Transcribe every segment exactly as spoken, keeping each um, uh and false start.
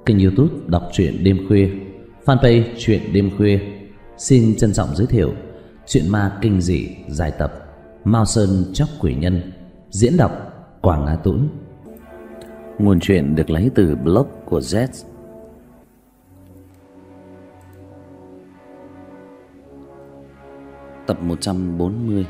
kênh YouTube Đọc truyện đêm khuya, fanpage truyện đêm khuya. Xin trân trọng giới thiệu truyện ma kinh dị dài tập Mao Sơn Chóc Quỷ Nhân, diễn đọc Quảng Á Tũng. Nguồn truyện được lấy từ blog của Z. Tập một trăm bốn mươi.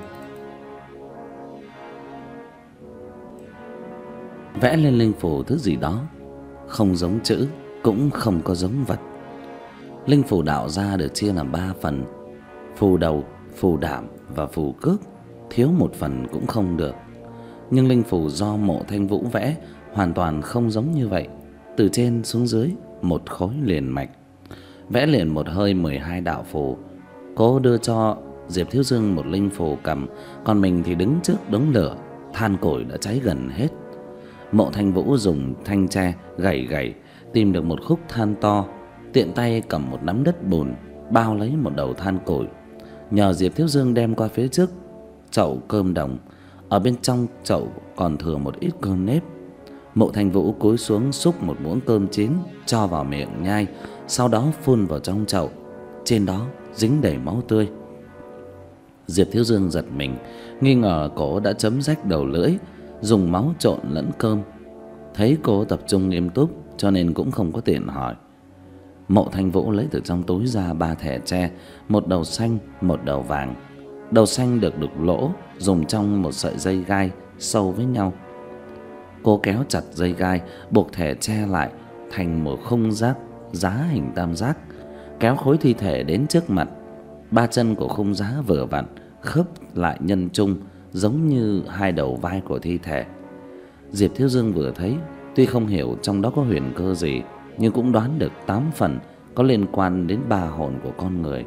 Vẽ lên linh phù thứ gì đó, không giống chữ, cũng không có giống vật. Linh phù đạo ra được chia làm ba phần: phù đầu, phù đảm và phù cước. Thiếu một phần cũng không được. Nhưng linh phù do Mộ Thanh Vũ vẽ hoàn toàn không giống như vậy. Từ trên xuống dưới một khối liền mạch, vẽ liền một hơi mười hai đạo phù. Cô đưa cho Diệp Thiếu Dương một linh phù cầm, còn mình thì đứng trước đống lửa. Than củi đã cháy gần hết. Mộ Thanh Vũ dùng thanh tre gảy gảy tìm được một khúc than to, tiện tay cầm một nắm đất bùn bao lấy một đầu than củi, nhờ Diệp Thiếu Dương đem qua phía trước chậu cơm đồng. Ở bên trong chậu còn thừa một ít cơm nếp. Mộ Thanh Vũ cúi xuống xúc một muỗng cơm chín cho vào miệng nhai, sau đó phun vào trong chậu. Trên đó dính đầy máu tươi. Diệp Thiếu Dương giật mình, nghi ngờ cô đã chấm rách đầu lưỡi, dùng máu trộn lẫn cơm. Thấy cô tập trung nghiêm túc cho nên cũng không có tiện hỏi. Mộ Thanh Vũ lấy từ trong túi ra ba thẻ tre, một đầu xanh, một đầu vàng. Đầu xanh được đục lỗ, dùng trong một sợi dây gai sâu với nhau. Cô kéo chặt dây gai, buộc thẻ tre lại thành một khung giác giá hình tam giác, kéo khối thi thể đến trước mặt. Ba chân của khung giá vừa vặn khớp lại nhân trung, giống như hai đầu vai của thi thể. Diệp Thiếu Dương vừa thấy, tuy không hiểu trong đó có huyền cơ gì, nhưng cũng đoán được tám phần có liên quan đến ba hồn của con người.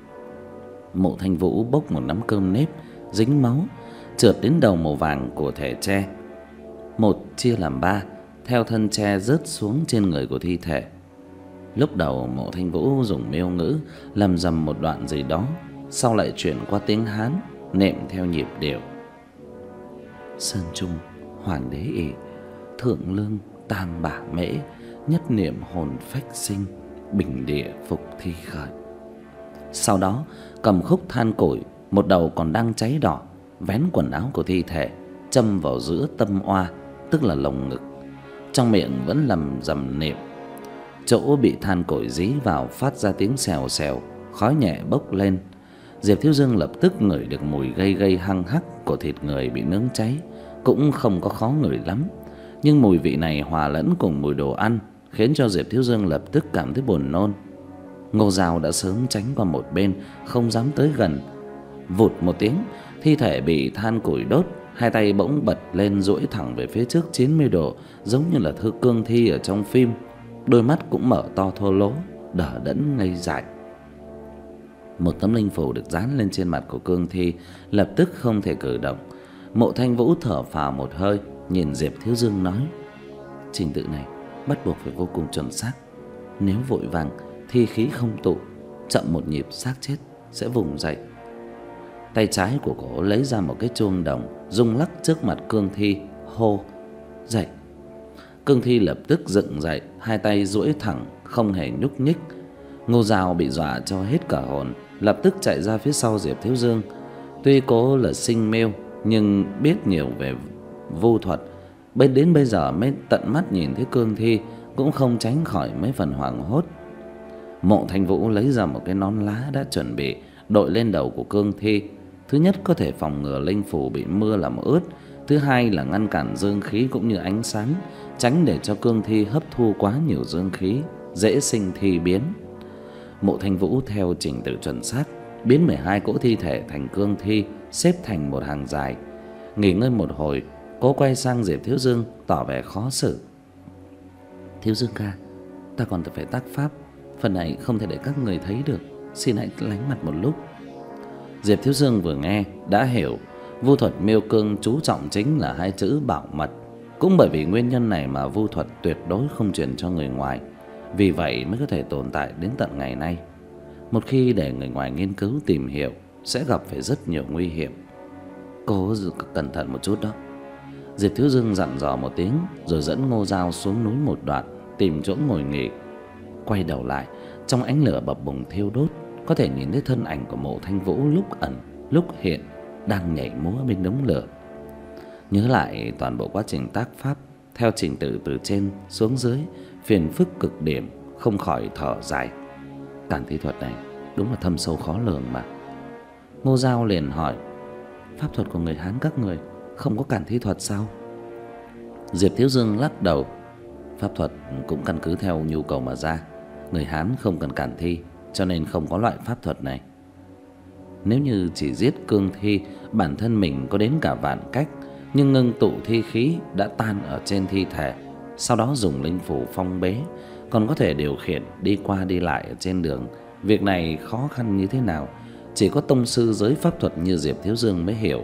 Mộ Thanh Vũ bốc một nắm cơm nếp dính máu trượt đến đầu màu vàng của thẻ tre. Một chia làm ba, theo thân tre rớt xuống trên người của thi thể. Lúc đầu Mộ Thanh Vũ dùng miêu ngữ lầm rầm một đoạn gì đó, sau lại chuyển qua tiếng Hán nệm theo nhịp điệu: Sơn Trung Hoàng Đế ỷ, thượng lương tam bả mễ, nhất niệm hồn phách sinh, bình địa phục thi khởi. Sau đó cầm khúc than củi, một đầu còn đang cháy đỏ, vén quần áo của thi thể châm vào giữa tâm oa, tức là lồng ngực. Trong miệng vẫn lầm rầm niệm. Chỗ bị than củi dí vào phát ra tiếng xèo xèo, khói nhẹ bốc lên. Diệp Thiếu Dương lập tức ngửi được mùi gây gây hăng hắc của thịt người bị nướng cháy, cũng không có khó ngửi lắm. Nhưng mùi vị này hòa lẫn cùng mùi đồ ăn khiến cho Diệp Thiếu Dương lập tức cảm thấy buồn nôn. Ngô Dao đã sớm tránh qua một bên, không dám tới gần. Vụt một tiếng, thi thể bị than củi đốt, hai tay bỗng bật lên duỗi thẳng về phía trước chín mươi độ, giống như là thư cương thi ở trong phim. Đôi mắt cũng mở to thô lỗ, đờ đẫn ngây dại. Một tấm linh phù được dán lên trên mặt của cương thi lập tức không thể cử động. Mộ Thanh Vũ thở phào một hơi, nhìn Diệp Thiếu Dương nói: Trình tự này bắt buộc phải vô cùng chuẩn xác. Nếu vội vàng, thi khí không tụ, chậm một nhịp xác chết sẽ vùng dậy. Tay trái của cô lấy ra một cái chuông đồng, rung lắc trước mặt cương thi, hô: Dậy! Cương thi lập tức dựng dậy, hai tay duỗi thẳng, không hề nhúc nhích. Ngô Dao bị dọa cho hết cả hồn, lập tức chạy ra phía sau Diệp Thiếu Dương. Tuy cô là sinh miêu nhưng biết nhiều về vu thuật, bên đến bây giờ mới tận mắt nhìn thấy cương thi, cũng không tránh khỏi mấy phần hoảng hốt. Mộ Thanh Vũ lấy ra một cái nón lá đã chuẩn bị, đội lên đầu của cương thi. Thứ nhất có thể phòng ngừa linh phù bị mưa làm ướt, thứ hai là ngăn cản dương khí cũng như ánh sáng, tránh để cho cương thi hấp thu quá nhiều dương khí, dễ sinh thi biến. Mộ Thanh Vũ theo trình tự chuẩn xác biến mười hai cỗ thi thể thành cương thi, xếp thành một hàng dài. Nghỉ ngơi một hồi, cô quay sang Diệp Thiếu Dương tỏ vẻ khó xử: Thiếu Dương ca, ta còn phải tác pháp, phần này không thể để các người thấy được, xin hãy lánh mặt một lúc. Diệp Thiếu Dương vừa nghe đã hiểu, vu thuật miêu cương chú trọng chính là hai chữ bảo mật. Cũng bởi vì nguyên nhân này mà vu thuật tuyệt đối không truyền cho người ngoài, vì vậy mới có thể tồn tại đến tận ngày nay. Một khi để người ngoài nghiên cứu tìm hiểu sẽ gặp phải rất nhiều nguy hiểm. Cô cẩn thận một chút đó. Diệp Thiếu Dương dặn dò một tiếng rồi dẫn Ngô Dao xuống núi một đoạn, tìm chỗ ngồi nghỉ. Quay đầu lại, trong ánh lửa bập bùng thiêu đốt, có thể nhìn thấy thân ảnh của Mộ Thanh Vũ lúc ẩn lúc hiện, đang nhảy múa bên đống lửa. Nhớ lại toàn bộ quá trình tác pháp theo trình tự từ trên xuống dưới, phiền phức cực điểm, không khỏi thở dài. Cản thi thuật này đúng là thâm sâu khó lường mà. Ngô Dao liền hỏi: pháp thuật của người Hán các người không có cản thi thuật sao? Diệp Thiếu Dương lắc đầu: pháp thuật cũng căn cứ theo nhu cầu mà ra. Người Hán không cần cản thi, cho nên không có loại pháp thuật này. Nếu như chỉ giết cương thi, bản thân mình có đến cả vạn cách, nhưng ngưng tụ thi khí đã tan ở trên thi thể, sau đó dùng linh phủ phong bế, còn có thể điều khiển đi qua đi lại ở trên đường. Việc này khó khăn như thế nào, chỉ có tông sư giới pháp thuật như Diệp Thiếu Dương mới hiểu.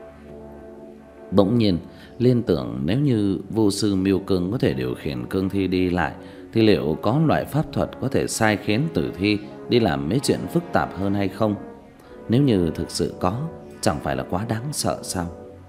Bỗng nhiên liên tưởng, nếu như vô sư Miêu Cương có thể điều khiển cương thi đi lại, thì liệu có loại pháp thuật có thể sai khiến tử thi đi làm mấy chuyện phức tạp hơn hay không? Nếu như thực sự có, chẳng phải là quá đáng sợ sao?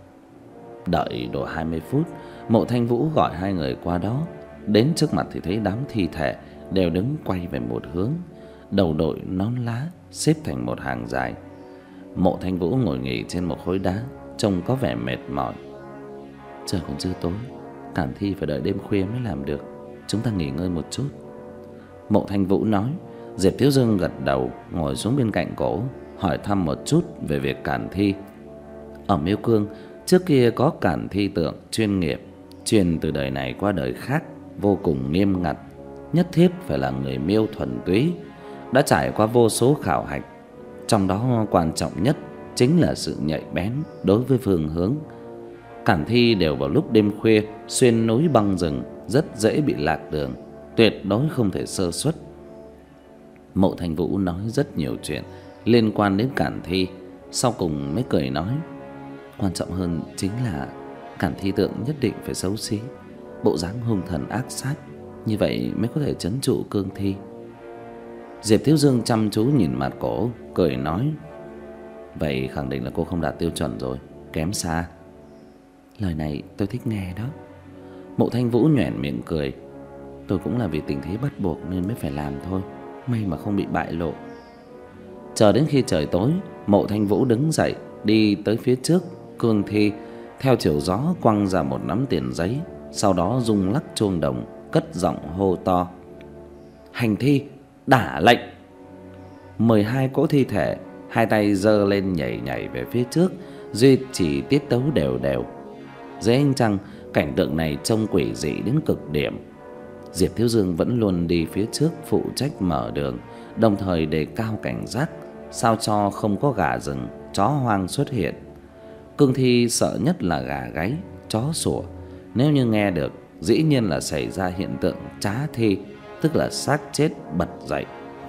Đợi độ hai mươi phút, Mộ Thanh Vũ gọi hai người qua đó. Đến trước mặt thì thấy đám thi thể đều đứng quay về một hướng, đầu đội nón lá, xếp thành một hàng dài. Mộ Thanh Vũ ngồi nghỉ trên một khối đá, trông có vẻ mệt mỏi. Trời còn chưa tối, cản thi phải đợi đêm khuya mới làm được, chúng ta nghỉ ngơi một chút. Mộ Thanh Vũ nói. Diệp Thiếu Dương gật đầu, ngồi xuống bên cạnh cổ, hỏi thăm một chút về việc cản thi. Ở Miêu Cương trước kia có cản thi tượng chuyên nghiệp, truyền từ đời này qua đời khác, vô cùng nghiêm ngặt, nhất thiết phải là người Miêu thuần túy, đã trải qua vô số khảo hạch. Trong đó quan trọng nhất chính là sự nhạy bén đối với phương hướng. Cản thi đều vào lúc đêm khuya, xuyên núi băng rừng, rất dễ bị lạc đường, tuyệt đối không thể sơ suất. Mộ Thanh Vũ nói rất nhiều chuyện liên quan đến cản thi, sau cùng mới cười nói: quan trọng hơn chính là cản thi tượng nhất định phải xấu xí, bộ dáng hung thần ác sát, như vậy mới có thể trấn trụ cương thi. Diệp Thiếu Dương chăm chú nhìn mặt cổ, cười nói: vậy khẳng định là cô không đạt tiêu chuẩn rồi, kém xa. Lời này tôi thích nghe đó. Mộ Thanh Vũ nhoẻn miệng cười: tôi cũng là vì tình thế bắt buộc nên mới phải làm thôi, may mà không bị bại lộ. Chờ đến khi trời tối, Mộ Thanh Vũ đứng dậy, đi tới phía trước cương thi, theo chiều gió quăng ra một nắm tiền giấy, sau đó rung lắc chuông đồng, cất giọng hô to: hành thi, đả lệnh. Mười hai cỗ thi thể, hai tay giơ lên nhảy nhảy về phía trước, duy trì tiết tấu đều đều. Dưới ánh trăng, cảnh tượng này trông quỷ dị đến cực điểm. Diệp Thiếu Dương vẫn luôn đi phía trước phụ trách mở đường, đồng thời đề cao cảnh giác, sao cho không có gà rừng, chó hoang xuất hiện. Cương thi sợ nhất là gà gáy, chó sủa. Nếu như nghe được, dĩ nhiên là xảy ra hiện tượng trá thi, tức là xác chết bật dậy.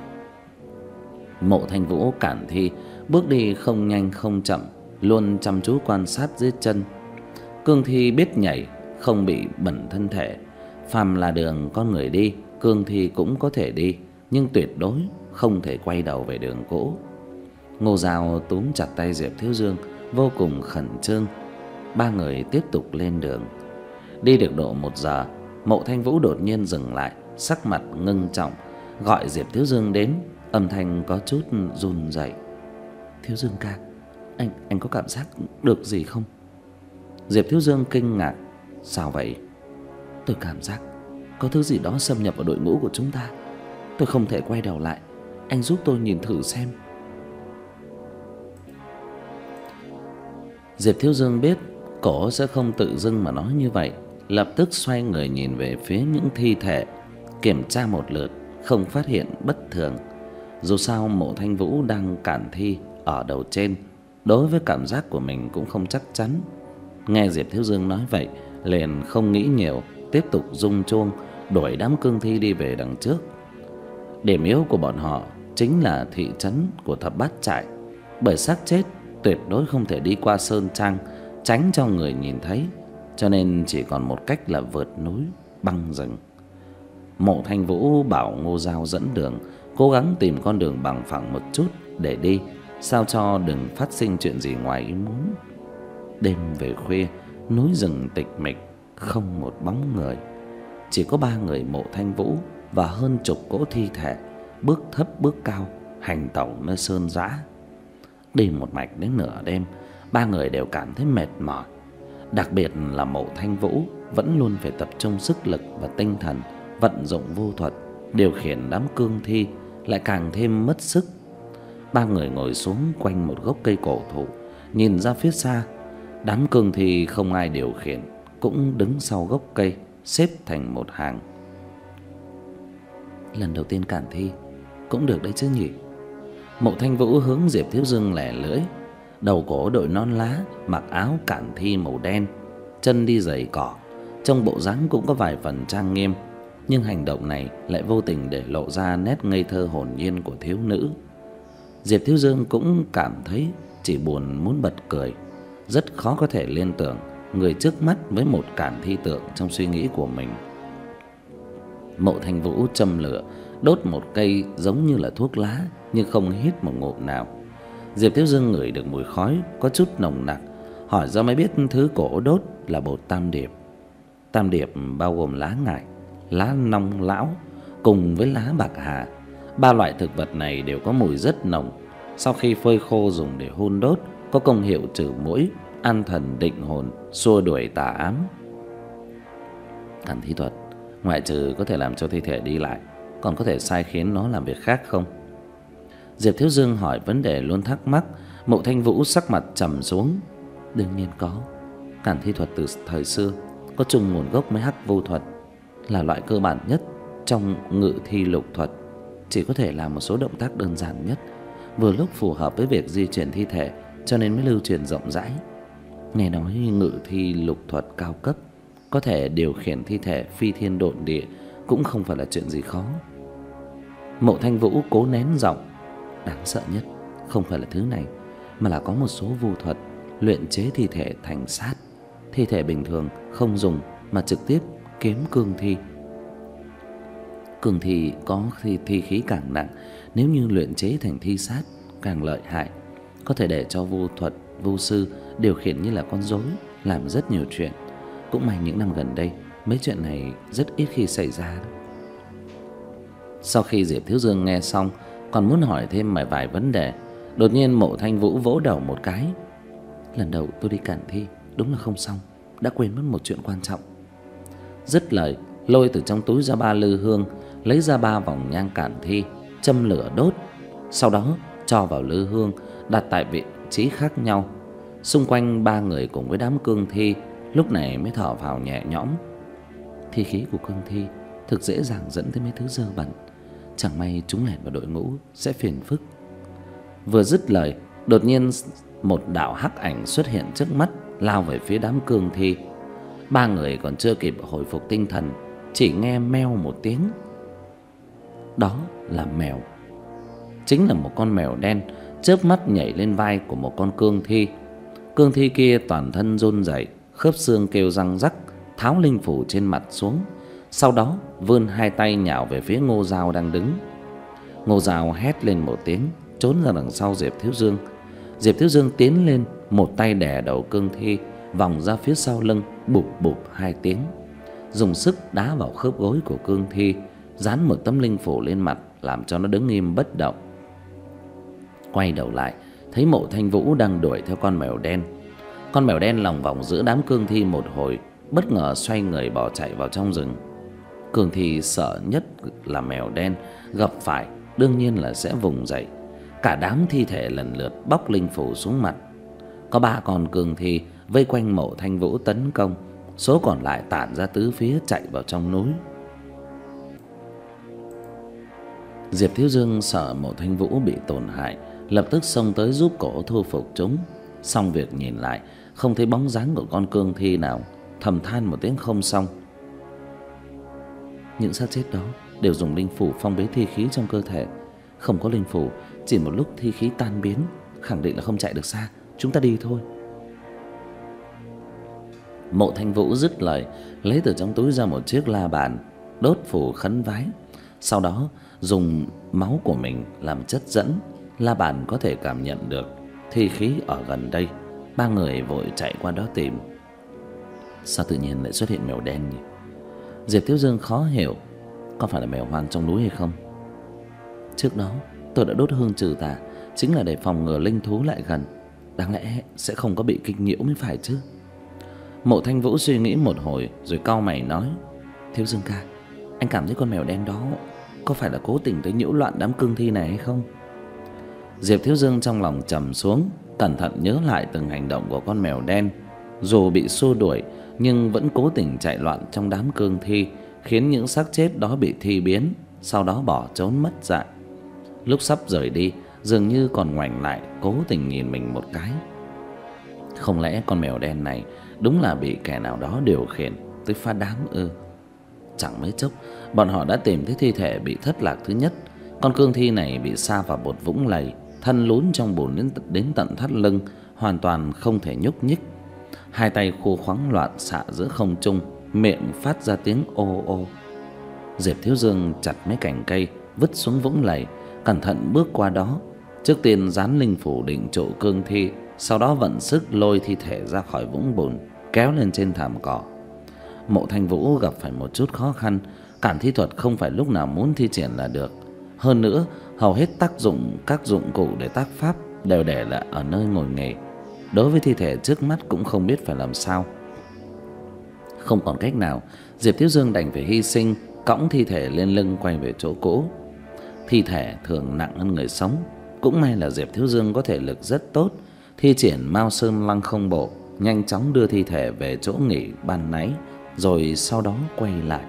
Mộ Thanh Vũ cản thi, bước đi không nhanh không chậm, luôn chăm chú quan sát dưới chân. Cương thi biết nhảy, không bị bẩn thân thể. Phàm là đường con người đi, cương thi cũng có thể đi, nhưng tuyệt đối không thể quay đầu về đường cũ. Ngô Dao túm chặt tay Diệp Thiếu Dương, vô cùng khẩn trương. Ba người tiếp tục lên đường. Đi được độ một giờ, Mộ Thanh Vũ đột nhiên dừng lại, sắc mặt ngưng trọng, gọi Diệp Thiếu Dương đến, âm thanh có chút run rẩy. Thiếu Dương ca, anh anh có cảm giác được gì không? Diệp Thiếu Dương kinh ngạc. Sao vậy? Tôi cảm giác có thứ gì đó xâm nhập vào đội ngũ của chúng ta. Tôi không thể quay đầu lại, anh giúp tôi nhìn thử xem. Diệp Thiếu Dương biết cổ sẽ không tự dưng mà nói như vậy, lập tức xoay người nhìn về phía những thi thể, kiểm tra một lượt, không phát hiện bất thường. Dù sao Mộ Thanh Vũ đang cản thi ở đầu trên, đối với cảm giác của mình cũng không chắc chắn. Nghe Diệp Thiếu Dương nói vậy, liền không nghĩ nhiều, tiếp tục rung chuông đuổi đám cương thi đi về đằng trước. Điểm yếu của bọn họ chính là thị trấn của Thập Bát Trại, bởi xác chết tuyệt đối không thể đi qua sơn trang tránh cho người nhìn thấy, cho nên chỉ còn một cách là vượt núi băng rừng. Mộ Thanh Vũ bảo Ngô Dao dẫn đường, cố gắng tìm con đường bằng phẳng một chút để đi, sao cho đừng phát sinh chuyện gì ngoài ý muốn. Đêm về khuya, núi rừng tịch mịch, không một bóng người. chỉ có ba người Mộ Thanh Vũ và hơn chục cỗ thi thể bước thấp bước cao hành tẩu nơi sơn dã. Đi một mạch đến nửa đêm, ba người đều cảm thấy mệt mỏi. Đặc biệt là Mộ Thanh Vũ vẫn luôn phải tập trung sức lực và tinh thần vận dụng vô thuật điều khiển đám cương thi, lại càng thêm mất sức. Ba người ngồi xuống quanh một gốc cây cổ thụ, nhìn ra phía xa. Đám cương thi không ai điều khiển cũng đứng sau gốc cây, xếp thành một hàng. Lần đầu tiên cản thi cũng được đấy chứ nhỉ? Mộ Thanh Vũ hướng Diệp Thiếu Dương lẻ lưỡi. Đầu cổ đội nón lá, mặc áo cản thi màu đen, chân đi giày cỏ, trông bộ dáng cũng có vài phần trang nghiêm, nhưng hành động này lại vô tình để lộ ra nét ngây thơ hồn nhiên của thiếu nữ. Diệp Thiếu Dương cũng cảm thấy chỉ buồn muốn bật cười. Rất khó có thể liên tưởng người trước mắt với một cản thi tượng trong suy nghĩ của mình. Mộ Thanh Vũ châm lửa, đốt một cây giống như là thuốc lá, nhưng không hít một ngụm nào. Diệp Thiếu Dương ngửi được mùi khói có chút nồng nặc, hỏi ra mới biết thứ cổ đốt là bột tam điệp. Tam điệp bao gồm lá ngải, lá nong lão cùng với lá bạc hà. Ba loại thực vật này đều có mùi rất nồng. Sau khi phơi khô dùng để hun đốt, có công hiệu trừ muỗi, an thần định hồn, xua đuổi tà ám. Cản thi thuật ngoại trừ có thể làm cho thi thể đi lại, còn có thể sai khiến nó làm việc khác không? Diệp Thiếu Dương hỏi vấn đề luôn thắc mắc. Mộ Thanh Vũ sắc mặt trầm xuống. Đương nhiên có. Cản thi thuật từ thời xưa có chung nguồn gốc với hắc vô thuật, là loại cơ bản nhất trong ngự thi lục thuật, chỉ có thể làm một số động tác đơn giản nhất, vừa lúc phù hợp với việc di chuyển thi thể, cho nên mới lưu truyền rộng rãi. Nghe nói ngự thi lục thuật cao cấp, có thể điều khiển thi thể phi thiên độn địa, cũng không phải là chuyện gì khó. Mộ Thanh Vũ cố nén giọng. Đáng sợ nhất không phải là thứ này, mà là có một số vu thuật luyện chế thi thể thành sát. Thi thể bình thường không dùng mà trực tiếp kiếm cương thi. Cương thi có thi, thi khí càng nặng, nếu như luyện chế thành thi sát càng lợi hại, có thể để cho vu thuật vu sư điều khiển như là con rối, làm rất nhiều chuyện. Cũng may những năm gần đây mấy chuyện này rất ít khi xảy ra. Sau khi Diệp Thiếu Dương nghe xong còn muốn hỏi thêm vài vài vấn đề, đột nhiên Mộ Thanh Vũ vỗ đầu một cái. Lần đầu tôi đi cản thi đúng là không xong, đã quên mất một chuyện quan trọng. Dứt lời, lôi từ trong túi ra ba lư hương, lấy ra ba vòng nhang cản thi, châm lửa đốt, sau đó cho vào lư hương, đặt tại vị trí khác nhau. Xung quanh ba người cùng với đám cương thi lúc này mới thở phào nhẹ nhõm. Thi khí của cương thi thực dễ dàng dẫn tới mấy thứ dơ bẩn, chẳng may chúng lẻn vào đội ngũ sẽ phiền phức. Vừa dứt lời, đột nhiên một đạo hắc ảnh xuất hiện trước mắt, lao về phía đám cương thi. Ba người còn chưa kịp hồi phục tinh thần, chỉ nghe meo một tiếng. Đó là mèo. Chính là một con mèo đen, chớp mắt nhảy lên vai của một con cương thi. Cương thi kia toàn thân run rẩy, khớp xương kêu răng rắc, tháo linh phủ trên mặt xuống, sau đó vươn hai tay nhào về phía Ngô Dao đang đứng. Ngô Dao hét lên một tiếng, trốn ra đằng sau Diệp Thiếu Dương. Diệp Thiếu Dương tiến lên, một tay đè đầu cương thi, vòng ra phía sau lưng, bụp bụp hai tiếng, dùng sức đá vào khớp gối của cương thi, dán một tấm linh phủ lên mặt, làm cho nó đứng im bất động. Quay đầu lại, thấy Mộ Thanh Vũ đang đuổi theo con mèo đen. Con mèo đen lòng vòng giữa đám cương thi một hồi, bất ngờ xoay người bỏ chạy vào trong rừng. Cương thi sợ nhất là mèo đen, gặp phải đương nhiên là sẽ vùng dậy. Cả đám thi thể lần lượt bóc linh phủ xuống mặt. Có ba con cương thi vây quanh Mộ Thanh Vũ tấn công, số còn lại tản ra tứ phía chạy vào trong núi. Diệp Thiếu Dương sợ Mộ Thanh Vũ bị tổn hại, lập tức xông tới giúp cổ thu phục chúng. Xong việc nhìn lại, không thấy bóng dáng của con cương thi nào, thầm than một tiếng không xong. Những xác chết đó đều dùng linh phủ phong bế thi khí trong cơ thể. Không có linh phủ, chỉ một lúc thi khí tan biến, khẳng định là không chạy được xa. Chúng ta đi thôi. Mộ Thanh Vũ dứt lời, lấy từ trong túi ra một chiếc la bàn, đốt phủ khấn vái, sau đó dùng máu của mình làm chất dẫn. La bàn có thể cảm nhận được thi khí ở gần đây. Ba người vội chạy qua đó tìm. Sao tự nhiên lại xuất hiện mèo đen nhỉ? Diệp Thiếu Dương khó hiểu, có phải là mèo hoang trong núi hay không? Trước đó tôi đã đốt hương trừ tà, chính là để phòng ngừa linh thú lại gần. Đáng lẽ sẽ không có bị kinh nhiễu mới phải chứ. Mộ Thanh Vũ suy nghĩ một hồi rồi cau mày nói: Thiếu Dương ca, anh cảm thấy con mèo đen đó có phải là cố tình tới nhiễu loạn đám cương thi này hay không? Diệp Thiếu Dương trong lòng trầm xuống, cẩn thận nhớ lại từng hành động của con mèo đen. Dù bị xua đuổi nhưng vẫn cố tình chạy loạn trong đám cương thi, khiến những xác chết đó bị thi biến, sau đó bỏ trốn mất dạng. Lúc sắp rời đi, dường như còn ngoảnh lại cố tình nhìn mình một cái. Không lẽ con mèo đen này đúng là bị kẻ nào đó điều khiển tới phá đám ư? Chẳng mấy chốc, bọn họ đã tìm thấy thi thể bị thất lạc thứ nhất. Con cương thi này bị sa vào một vũng lầy, thân lún trong bùn đến, đến tận thắt lưng, hoàn toàn không thể nhúc nhích. Hai tay khô khoắng loạn xạ giữa không trung, miệng phát ra tiếng ô ô. Diệp Thiếu Dương chặt mấy cành cây vứt xuống vũng lầy, cẩn thận bước qua đó. Trước tiên dán linh phủ định trụ cương thi, sau đó vận sức lôi thi thể ra khỏi vũng bùn, kéo lên trên thảm cỏ. Mộ Thanh Vũ gặp phải một chút khó khăn, cản thi thuật không phải lúc nào muốn thi triển là được. Hơn nữa, hầu hết tác dụng các dụng cụ để tác pháp đều để lại ở nơi ngồi nghề. Đối với thi thể trước mắt cũng không biết phải làm sao. Không còn cách nào, Diệp Thiếu Dương đành phải hy sinh, cõng thi thể lên lưng quay về chỗ cũ. Thi thể thường nặng hơn người sống, cũng may là Diệp Thiếu Dương có thể lực rất tốt, thi triển Mao Sơn Lăng Không Bộ, nhanh chóng đưa thi thể về chỗ nghỉ ban nãy, rồi sau đó quay lại.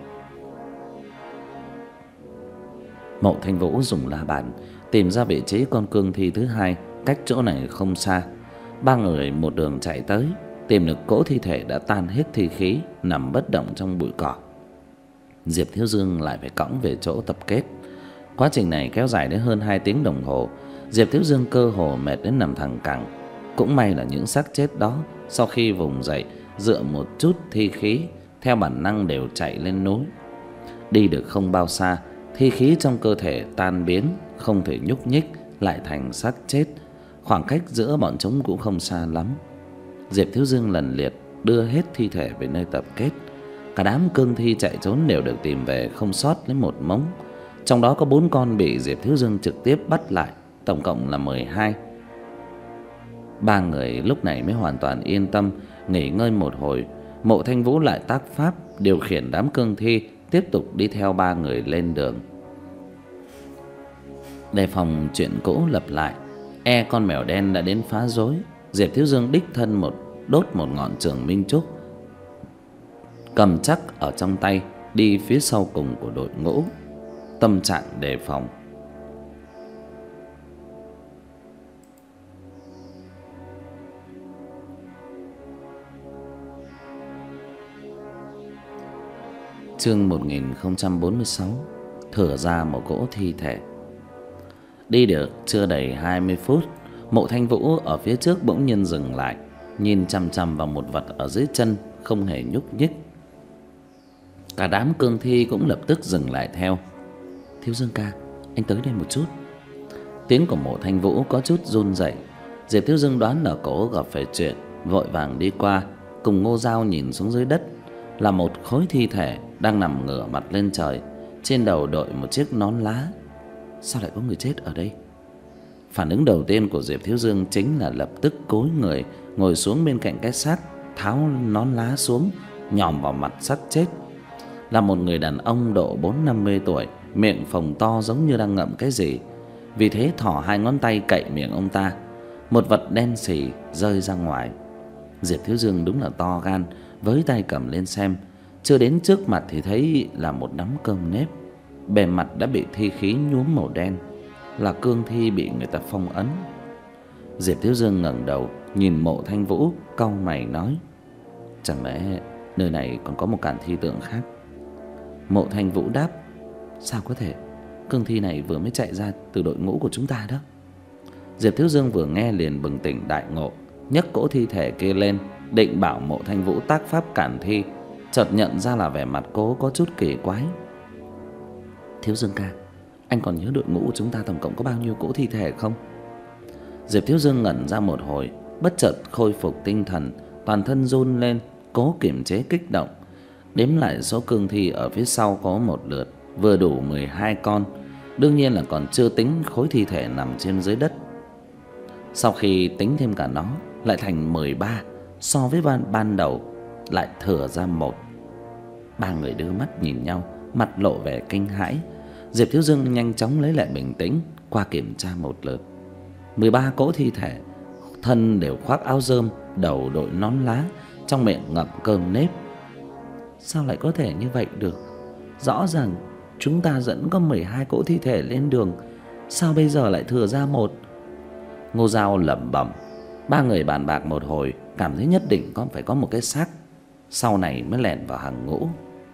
Mộ Thanh Vũ dùng la bàn tìm ra vị trí con cương thi thứ hai, cách chỗ này không xa. Ba người một đường chạy tới, tìm được cỗ thi thể đã tan hết thi khí, nằm bất động trong bụi cỏ. Diệp Thiếu Dương lại phải cõng về chỗ tập kết. Quá trình này kéo dài đến hơn hai tiếng đồng hồ. Diệp Thiếu Dương cơ hồ mệt đến nằm thẳng cẳng. Cũng may là những xác chết đó sau khi vùng dậy, dựa một chút thi khí, theo bản năng đều chạy lên núi. Đi được không bao xa, thi khí trong cơ thể tan biến, không thể nhúc nhích, lại thành xác chết. Khoảng cách giữa bọn chúng cũng không xa lắm. Diệp Thiếu Dương lần liệt đưa hết thi thể về nơi tập kết. Cả đám cương thi chạy trốn đều được tìm về không sót lấy một mống. Trong đó có bốn con bị Diệp Thiếu Dương trực tiếp bắt lại, tổng cộng là mười hai. Ba người lúc này mới hoàn toàn yên tâm, nghỉ ngơi một hồi. Mộ Thanh Vũ lại tác pháp điều khiển đám cương thi tiếp tục đi theo ba người lên đường. Đề phòng chuyện cũ lặp lại, e con mèo đen đã đến phá rối, Diệp Thiếu Dương đích thân một đốt một ngọn trường minh trúc, cầm chắc ở trong tay, đi phía sau cùng của đội ngũ, tâm trạng đề phòng. Chương một nghìn không trăm bốn mươi sáu, thở ra một cỗ thi thể. Đi được chưa đầy hai mươi phút, Mộ Thanh Vũ ở phía trước bỗng nhiên dừng lại, nhìn chằm chằm vào một vật ở dưới chân, không hề nhúc nhích. Cả đám cương thi cũng lập tức dừng lại theo. Thiếu Dương ca, anh tới đây một chút. Tiếng của Mộ Thanh Vũ có chút run rẩy. Diệp Thiếu Dương đoán là cổ gặp phải chuyện, vội vàng đi qua, cùng Ngô Dao nhìn xuống dưới đất, là một khối thi thể đang nằm ngửa mặt lên trời, trên đầu đội một chiếc nón lá. Sao lại có người chết ở đây? Phản ứng đầu tiên của Diệp Thiếu Dương chính là lập tức cúi người ngồi xuống bên cạnh cái xác, tháo nón lá xuống, nhòm vào mặt xác chết. Là một người đàn ông độ bốn năm mươi tuổi, miệng phồng to giống như đang ngậm cái gì. Vì thế thỏ hai ngón tay cậy miệng ông ta, một vật đen xì rơi ra ngoài. Diệp Thiếu Dương đúng là to gan, với tay cầm lên xem, chưa đến trước mặt thì thấy là một nắm cơm nếp, bề mặt đã bị thi khí nhuốm màu đen, là cương thi bị người ta phong ấn. Diệp Thiếu Dương ngẩng đầu nhìn Mộ Thanh Vũ, cau mày nói: chẳng lẽ nơi này còn có một cản thi tượng khác? Mộ Thanh Vũ đáp: sao có thể, cương thi này vừa mới chạy ra từ đội ngũ của chúng ta đó. Diệp Thiếu Dương vừa nghe liền bừng tỉnh đại ngộ, nhấc cỗ thi thể kia lên, định bảo Mộ Thanh Vũ tác pháp cản thi, chợt nhận ra là vẻ mặt cô có chút kỳ quái. Thiếu Dương ca, anh còn nhớ đội ngũ của chúng ta tổng cộng có bao nhiêu cỗ thi thể không? Diệp Thiếu Dương ngẩn ra một hồi, bất chợt khôi phục tinh thần, toàn thân run lên, cố kiềm chế kích động. Đếm lại số cương thi ở phía sau có một lượt, vừa đủ mười hai con. Đương nhiên là còn chưa tính khối thi thể nằm trên dưới đất. Sau khi tính thêm cả nó, lại thành mười ba. So với ban, ban đầu lại thừa ra một. Ba người đưa mắt nhìn nhau, mặt lộ vẻ kinh hãi. Diệp Thiếu Dương nhanh chóng lấy lại bình tĩnh, qua kiểm tra một lượt. Mười ba cỗ thi thể, thân đều khoác áo rơm, đầu đội nón lá, trong miệng ngậm cơm nếp. Sao lại có thể như vậy được? Rõ ràng chúng ta dẫn có mười hai cỗ thi thể lên đường, sao bây giờ lại thừa ra một? Ngô Dao lẩm bẩm. Ba người bàn bạc một hồi, cảm thấy nhất định có phải có một cái xác, sau này mới lẻn vào hàng ngũ.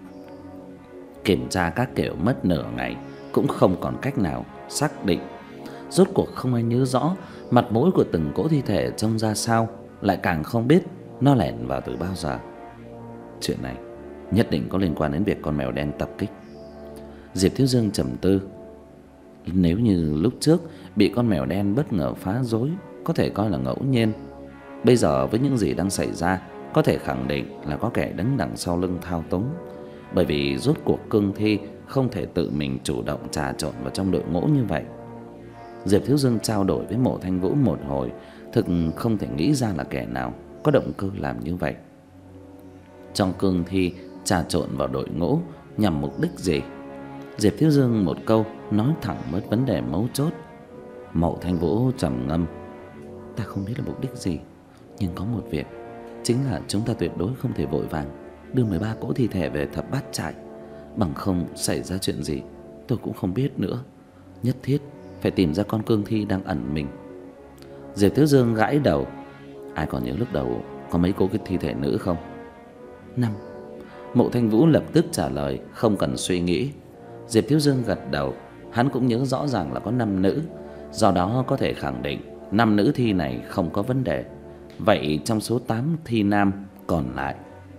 Kiểm tra các kiểu mất nửa ngày cũng không còn cách nào xác định. Rốt cuộc không ai nhớ rõ mặt mũi của từng cỗ thi thể trông ra sao, lại càng không biết nó lẻn vào từ bao giờ. Chuyện này nhất định có liên quan đến việc con mèo đen tập kích. Diệp Thiếu Dương trầm tư. Nếu như lúc trước bị con mèo đen bất ngờ phá rối, có thể coi là ngẫu nhiên. Bây giờ với những gì đang xảy ra, có thể khẳng định là có kẻ đứng đằng sau lưng thao túng. Bởi vì rốt cuộc cương thi không thể tự mình chủ động trà trộn vào trong đội ngũ như vậy. Diệp Thiếu Dương trao đổi với Mộ Thanh Vũ một hồi, thực không thể nghĩ ra là kẻ nào có động cơ làm như vậy. Trong cương thi trà trộn vào đội ngũ nhằm mục đích gì? Diệp Thiếu Dương một câu nói thẳng mất vấn đề mấu chốt. Mộ Thanh Vũ trầm ngâm. Ta không biết là mục đích gì, nhưng có một việc, chính là chúng ta tuyệt đối không thể vội vàng đưa mười ba cỗ thi thể về Thập Bát Trại. Bằng không xảy ra chuyện gì tôi cũng không biết nữa. Nhất thiết phải tìm ra con cương thi đang ẩn mình. Diệp Thiếu Dương gãi đầu. Ai còn nhớ lúc đầu có mấy cỗ thi thể nữ không? Năm. Mộ Thanh Vũ lập tức trả lời, không cần suy nghĩ. Diệp Thiếu Dương gật đầu. Hắn cũng nhớ rõ ràng là có năm nữ, do đó có thể khẳng định năm nữ thi này không có vấn đề. Vậy trong số tám thi nam còn lại,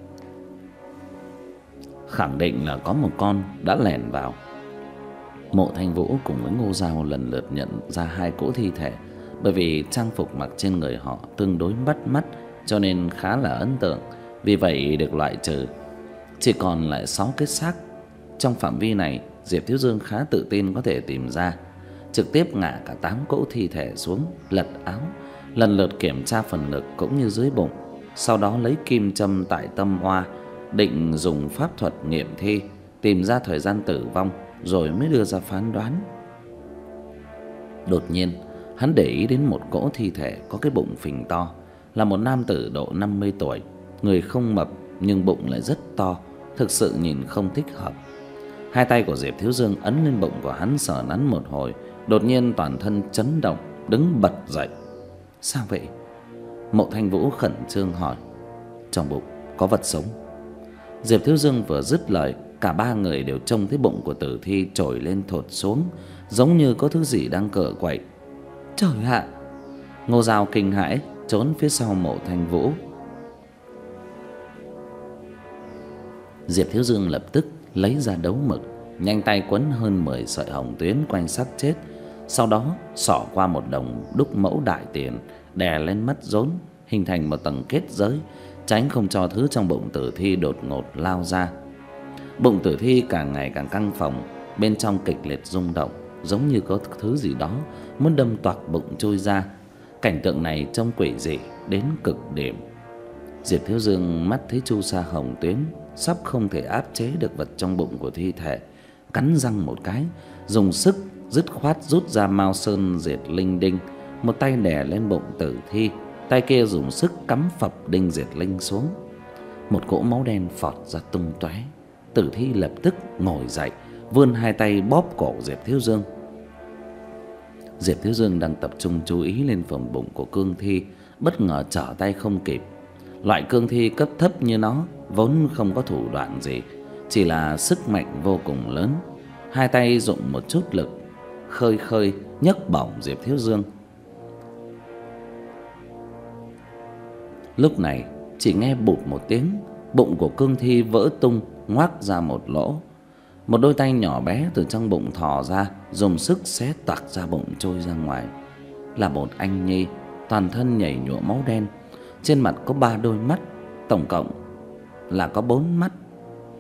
khẳng định là có một con đã lẻn vào. Mộ Thanh Vũ cùng với Ngô Dao lần lượt nhận ra hai cỗ thi thể. Bởi vì trang phục mặc trên người họ tương đối bắt mắt, cho nên khá là ấn tượng, vì vậy được loại trừ. Chỉ còn lại sáu cái xác. Trong phạm vi này, Diệp Thiếu Dương khá tự tin có thể tìm ra. Trực tiếp ngả cả tám cỗ thi thể xuống, lật áo, lần lượt kiểm tra phần ngực cũng như dưới bụng. Sau đó lấy kim châm tại tâm hoa, định dùng pháp thuật nghiệm thi, tìm ra thời gian tử vong, rồi mới đưa ra phán đoán. Đột nhiên, hắn để ý đến một cỗ thi thể có cái bụng phình to. Là một nam tử độ năm mươi tuổi, người không mập nhưng bụng lại rất to, thực sự nhìn không thích hợp. Hai tay của Diệp Thiếu Dương ấn lên bụng của hắn sờ nắn một hồi, đột nhiên toàn thân chấn động, đứng bật dậy. Sao vậy? Mộ Thanh Vũ khẩn trương hỏi. Trong bụng có vật sống. Diệp Thiếu Dương vừa dứt lời, cả ba người đều trông thấy bụng của tử thi trồi lên thụt xuống, giống như có thứ gì đang cựa quậy. Trời ạ! Ngô Dao kinh hãi trốn phía sau Mộ Thanh Vũ. Diệp Thiếu Dương lập tức lấy ra đấu mực, nhanh tay quấn hơn mười sợi hồng tuyến quanh xác chết, sau đó xỏ qua một đồng đúc mẫu đại tiền, đè lên mắt rốn, hình thành một tầng kết giới, tránh không cho thứ trong bụng tử thi đột ngột lao ra. Bụng tử thi càng ngày càng căng phồng, bên trong kịch liệt rung động, giống như có thứ gì đó muốn đâm toạc bụng trôi ra. Cảnh tượng này trông quỷ dị đến cực điểm. Diệp Thiếu Dương mắt thấy chu sa hồng tuyến sắp không thể áp chế được vật trong bụng của thi thể, cắn răng một cái, dùng sức dứt khoát rút ra mao sơn diệt linh đinh, một tay đè lên bụng tử thi, tay kia dùng sức cắm phập đinh diệt linh xuống. Một cỗ máu đen phọt ra tung tóe. Tử thi lập tức ngồi dậy, vươn hai tay bóp cổ Diệp Thiếu Dương. Diệp Thiếu Dương đang tập trung chú ý lên phần bụng của cương thi, bất ngờ trở tay không kịp. Loại cương thi cấp thấp như nó vốn không có thủ đoạn gì, chỉ là sức mạnh vô cùng lớn. Hai tay dụng một chút lực, khơi khơi nhấc bổng Diệp Thiếu Dương. Lúc này chỉ nghe bụt một tiếng, bụng của cương thi vỡ tung, ngoác ra một lỗ. Một đôi tay nhỏ bé từ trong bụng thò ra, dùng sức xé toạc ra bụng trôi ra ngoài. Là một anh nhi, toàn thân nhảy nhụa máu đen, trên mặt có ba đôi mắt, tổng cộng là có bốn mắt.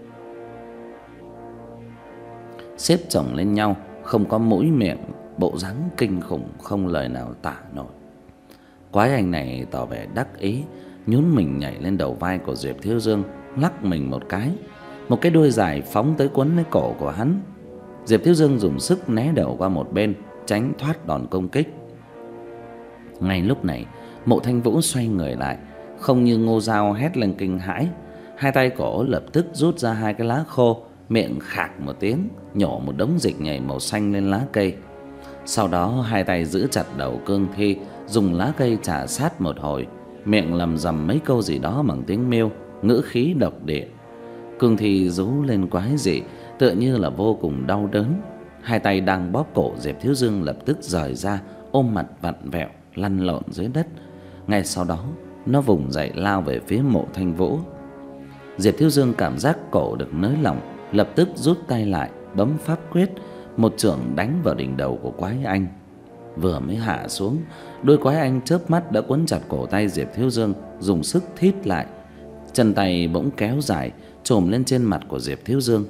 xếp chồng lên nhau, không có mũi miệng, bộ dáng kinh khủng không lời nào tả nổi. Quái anh này tỏ vẻ đắc ý, nhún mình nhảy lên đầu vai của Diệp Thiếu Dương, lắc mình một cái, một cái đuôi dài phóng tới quấn lấy cổ của hắn. Diệp Thiếu Dương dùng sức né đầu qua một bên, tránh thoát đòn công kích. Ngay lúc này, Mộ Thanh Vũ xoay người lại, không như Ngô Dao hét lên kinh hãi. Hai tay cổ lập tức rút ra hai cái lá khô, miệng khạc một tiếng, nhổ một đống dịch nhầy màu xanh lên lá cây. Sau đó hai tay giữ chặt đầu cương thi, dùng lá cây chà sát một hồi, miệng lầm rầm mấy câu gì đó bằng tiếng Miêu, ngữ khí độc địa. Cương thi rú lên quái dị, tựa như là vô cùng đau đớn. Hai tay đang bóp cổ Diệp Thiếu Dương lập tức rời ra, ôm mặt vặn vẹo lăn lộn dưới đất. Ngay sau đó, nó vùng dậy lao về phía Mộ Thanh Vũ. Diệp Thiếu Dương cảm giác cổ được nới lỏng, lập tức rút tay lại, bấm pháp quyết, một chưởng đánh vào đỉnh đầu của quái anh. Vừa mới hạ xuống, đôi quái anh chớp mắt đã quấn chặt cổ tay Diệp Thiếu Dương, dùng sức thít lại. Chân tay bỗng kéo dài, chồm lên trên mặt của Diệp Thiếu Dương.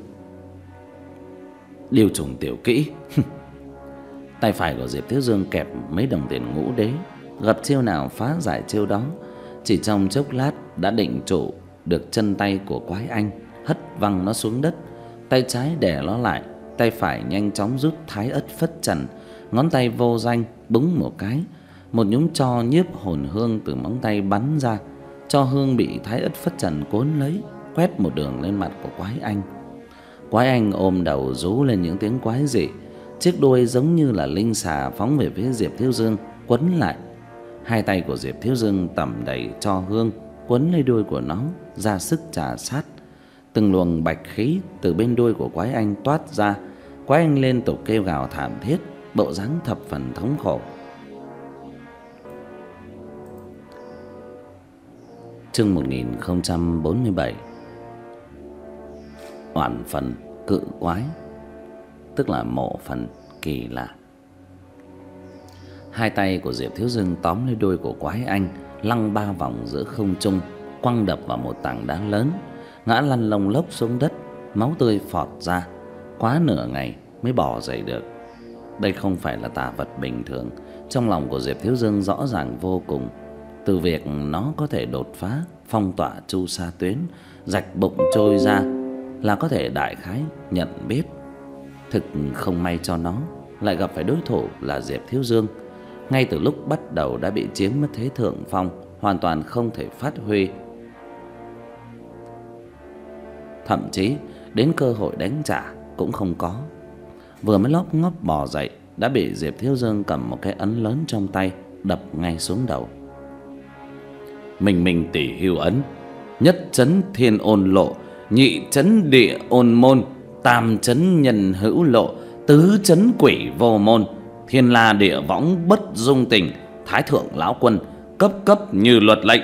Điều trùng tiểu kỹ. Tay phải của Diệp Thiếu Dương kẹp mấy đồng tiền ngũ đế, gặp chiêu nào phá giải chiêu đó. Chỉ trong chốc lát đã định trụ được chân tay của quái anh, hất văng nó xuống đất. Tay trái đè nó lại, tay phải nhanh chóng rút Thái Ất Phất Trần, ngón tay vô danh búng một cái, một nhúm tro nhiếp hồn hương từ móng tay bắn ra. Tro hương bị Thái Ất Phất Trần cuốn lấy, quét một đường lên mặt của quái anh. Quái anh ôm đầu rú lên những tiếng quái dị, chiếc đuôi giống như là linh xà phóng về phía Diệp Thiếu Dương, quấn lại. Hai tay của Diệp Thiếu Dương tẩm đầy tro hương, quấn lấy đuôi của nó, ra sức chà sát. Từng luồng bạch khí từ bên đuôi của quái anh toát ra. Quái anh liên tục kêu gào thảm thiết, bộ dáng thập phần thống khổ. Chương một nghìn không trăm bốn mươi bảy. Oản phần cự quái, tức là mộ phần kỳ lạ. Hai tay của Diệp Thiếu Dương tóm lấy đuôi của quái anh, lăng ba vòng giữa không trung, quăng đập vào một tảng đá lớn, ngã lăn lông lốc xuống đất, máu tươi phọt ra. Quá nửa ngày mới bò dậy được. Đây không phải là tà vật bình thường. Trong lòng của Diệp Thiếu Dương rõ ràng vô cùng. Từ việc nó có thể đột phá, phong tỏa chu sa tuyến, rạch bụng trôi ra, là có thể đại khái nhận biết. Thực không may cho nó lại gặp phải đối thủ là Diệp Thiếu Dương. Ngay từ lúc bắt đầu đã bị chiếm mất thế thượng phong, hoàn toàn không thể phát huy. Thậm chí đến cơ hội đánh trả cũng không có. Vừa mới lóp ngóp bò dậy đã bị Diệp Thiếu Dương cầm một cái ấn lớn trong tay đập ngay xuống đầu. Mình mình tỷ hưu ấn, nhất chấn thiên ôn lộ, nhị chấn địa ôn môn, tam chấn nhân hữu lộ, tứ chấn quỷ vô môn, thiên la địa võng bất dung tình, thái thượng lão quân cấp cấp như luật lệnh.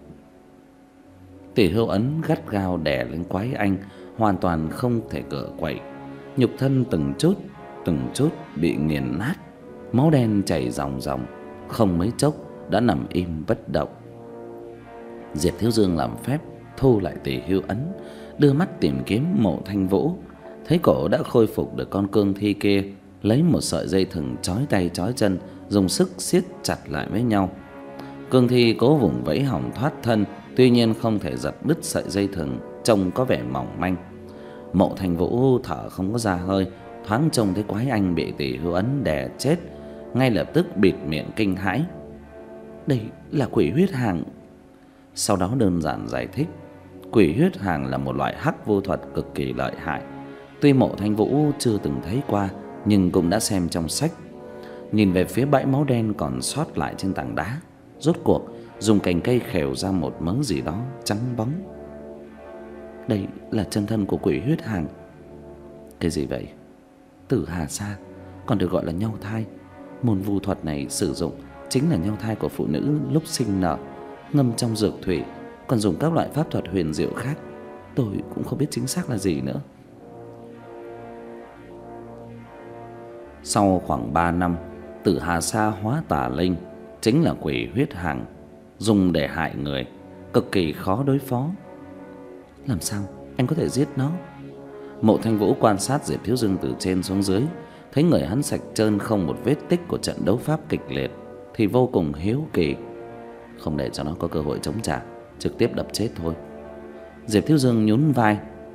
Tỷ hưu ấn gắt gao đè lên quái anh, hoàn toàn không thể cựa quậy. Nhục thân từng chút từng chút bị nghiền nát, máu đen chảy ròng ròng, không mấy chốc đã nằm im bất động. Diệp Thiếu Dương làm phép thu lại tỷ hưu ấn, đưa mắt tìm kiếm Mộ Thanh Vũ. Thấy cổ đã khôi phục được con cương thi kia, lấy một sợi dây thừng trói tay trói chân, dùng sức siết chặt lại với nhau. Cương thi cố vùng vẫy hòng thoát thân, tuy nhiên không thể giật đứt sợi dây thừng, trông có vẻ mỏng manh. Mộ Thanh Vũ thở không có ra hơi, thoáng trông thấy quái anh bị tỷ hưu ấn đè chết, ngay lập tức bịt miệng kinh hãi. Đây là quỷ huyết hàng. Sau đó đơn giản giải thích, quỷ huyết hàng là một loại hắc vô thuật cực kỳ lợi hại. Tuy Mộ Thanh Vũ chưa từng thấy qua, nhưng cũng đã xem trong sách. Nhìn về phía bãi máu đen còn sót lại trên tảng đá, rốt cuộc dùng cành cây khều ra một mớ gì đó trắng bóng. Đây là chân thân của quỷ huyết hàng. Cái gì vậy? Tử Hà Sa, còn được gọi là nhau thai. Môn vu thuật này sử dụng chính là nhau thai của phụ nữ lúc sinh nở, ngâm trong dược thủy, còn dùng các loại pháp thuật huyền diệu khác. Tôi cũng không biết chính xác là gì nữa. Sau khoảng ba năm, Tử Hà Sa hóa tà linh, chính là quỷ huyết hàng, dùng để hại người, cực kỳ khó đối phó. Làm sao anh có thể giết nó? Mộ Thanh Vũ quan sát Diệp Thiếu Dương từ trên xuống dưới, thấy người hắn sạch trơn không một vết tích của trận đấu pháp kịch liệt thì vô cùng hiếu kỳ, không để cho nó có cơ hội chống trả, trực tiếp đập chết thôi. Diệp Thiếu Dương nhún vai.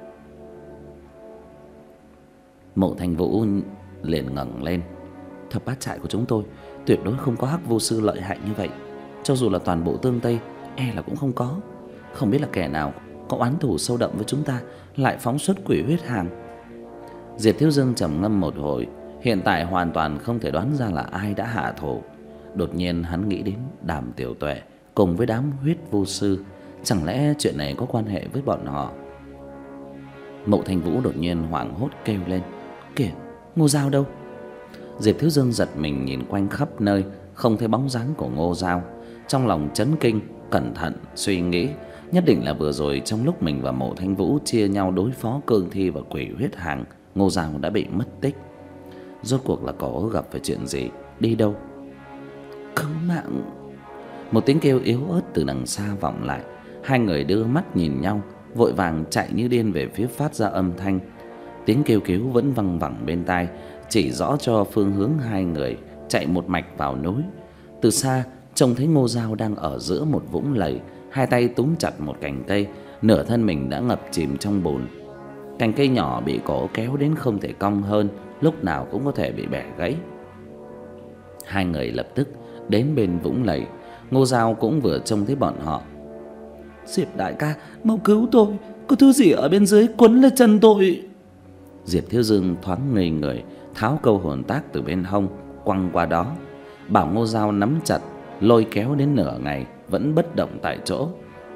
Mộ Thanh Vũ liền ngẩng lên. Thập bát trại của chúng tôi tuyệt đối không có hắc vô sư lợi hại như vậy, cho dù là toàn bộ Tương Tây e là cũng không có. Không biết là kẻ nào có oán thù sâu đậm với chúng ta lại phóng xuất quỷ huyết hàm. Diệp Thiếu Dương trầm ngâm một hồi, hiện tại hoàn toàn không thể đoán ra là ai đã hạ thủ. Đột nhiên hắn nghĩ đến Đàm Tiểu Tuệ cùng với đám huyết vô sư, chẳng lẽ chuyện này có quan hệ với bọn họ? Mộ Thanh Vũ đột nhiên hoảng hốt kêu lên: "Kìa, Ngô Dao đâu?" Diệp Thiếu Dương giật mình nhìn quanh khắp nơi, không thấy bóng dáng của Ngô Dao, trong lòng chấn kinh, cẩn thận suy nghĩ, nhất định là vừa rồi trong lúc mình và Mộ Thanh Vũ chia nhau đối phó cương thi và quỷ huyết hàng, Ngô Dao đã bị mất tích. Rốt cuộc là có gặp phải chuyện gì, đi đâu? Cứu mạng! Một tiếng kêu yếu ớt từ đằng xa vọng lại. Hai người đưa mắt nhìn nhau, vội vàng chạy như điên về phía phát ra âm thanh. Tiếng kêu cứu vẫn văng vẳng bên tai, chỉ rõ cho phương hướng hai người chạy một mạch vào núi. Từ xa trông thấy Ngô Dao đang ở giữa một vũng lầy, hai tay túm chặt một cành cây, nửa thân mình đã ngập chìm trong bùn. Cành cây nhỏ bị cổ kéo đến không thể cong hơn, lúc nào cũng có thể bị bẻ gãy. Hai người lập tức đến bên vũng lầy. Ngô Dao cũng vừa trông thấy bọn họ. "Diệp đại ca, mau cứu tôi, có thứ gì ở bên dưới quấn lên chân tôi." Diệp Thiếu Dương thoáng ngây người, tháo câu hồn tác từ bên hông quăng qua đó, bảo Ngô Dao nắm chặt, lôi kéo đến nửa ngày vẫn bất động tại chỗ.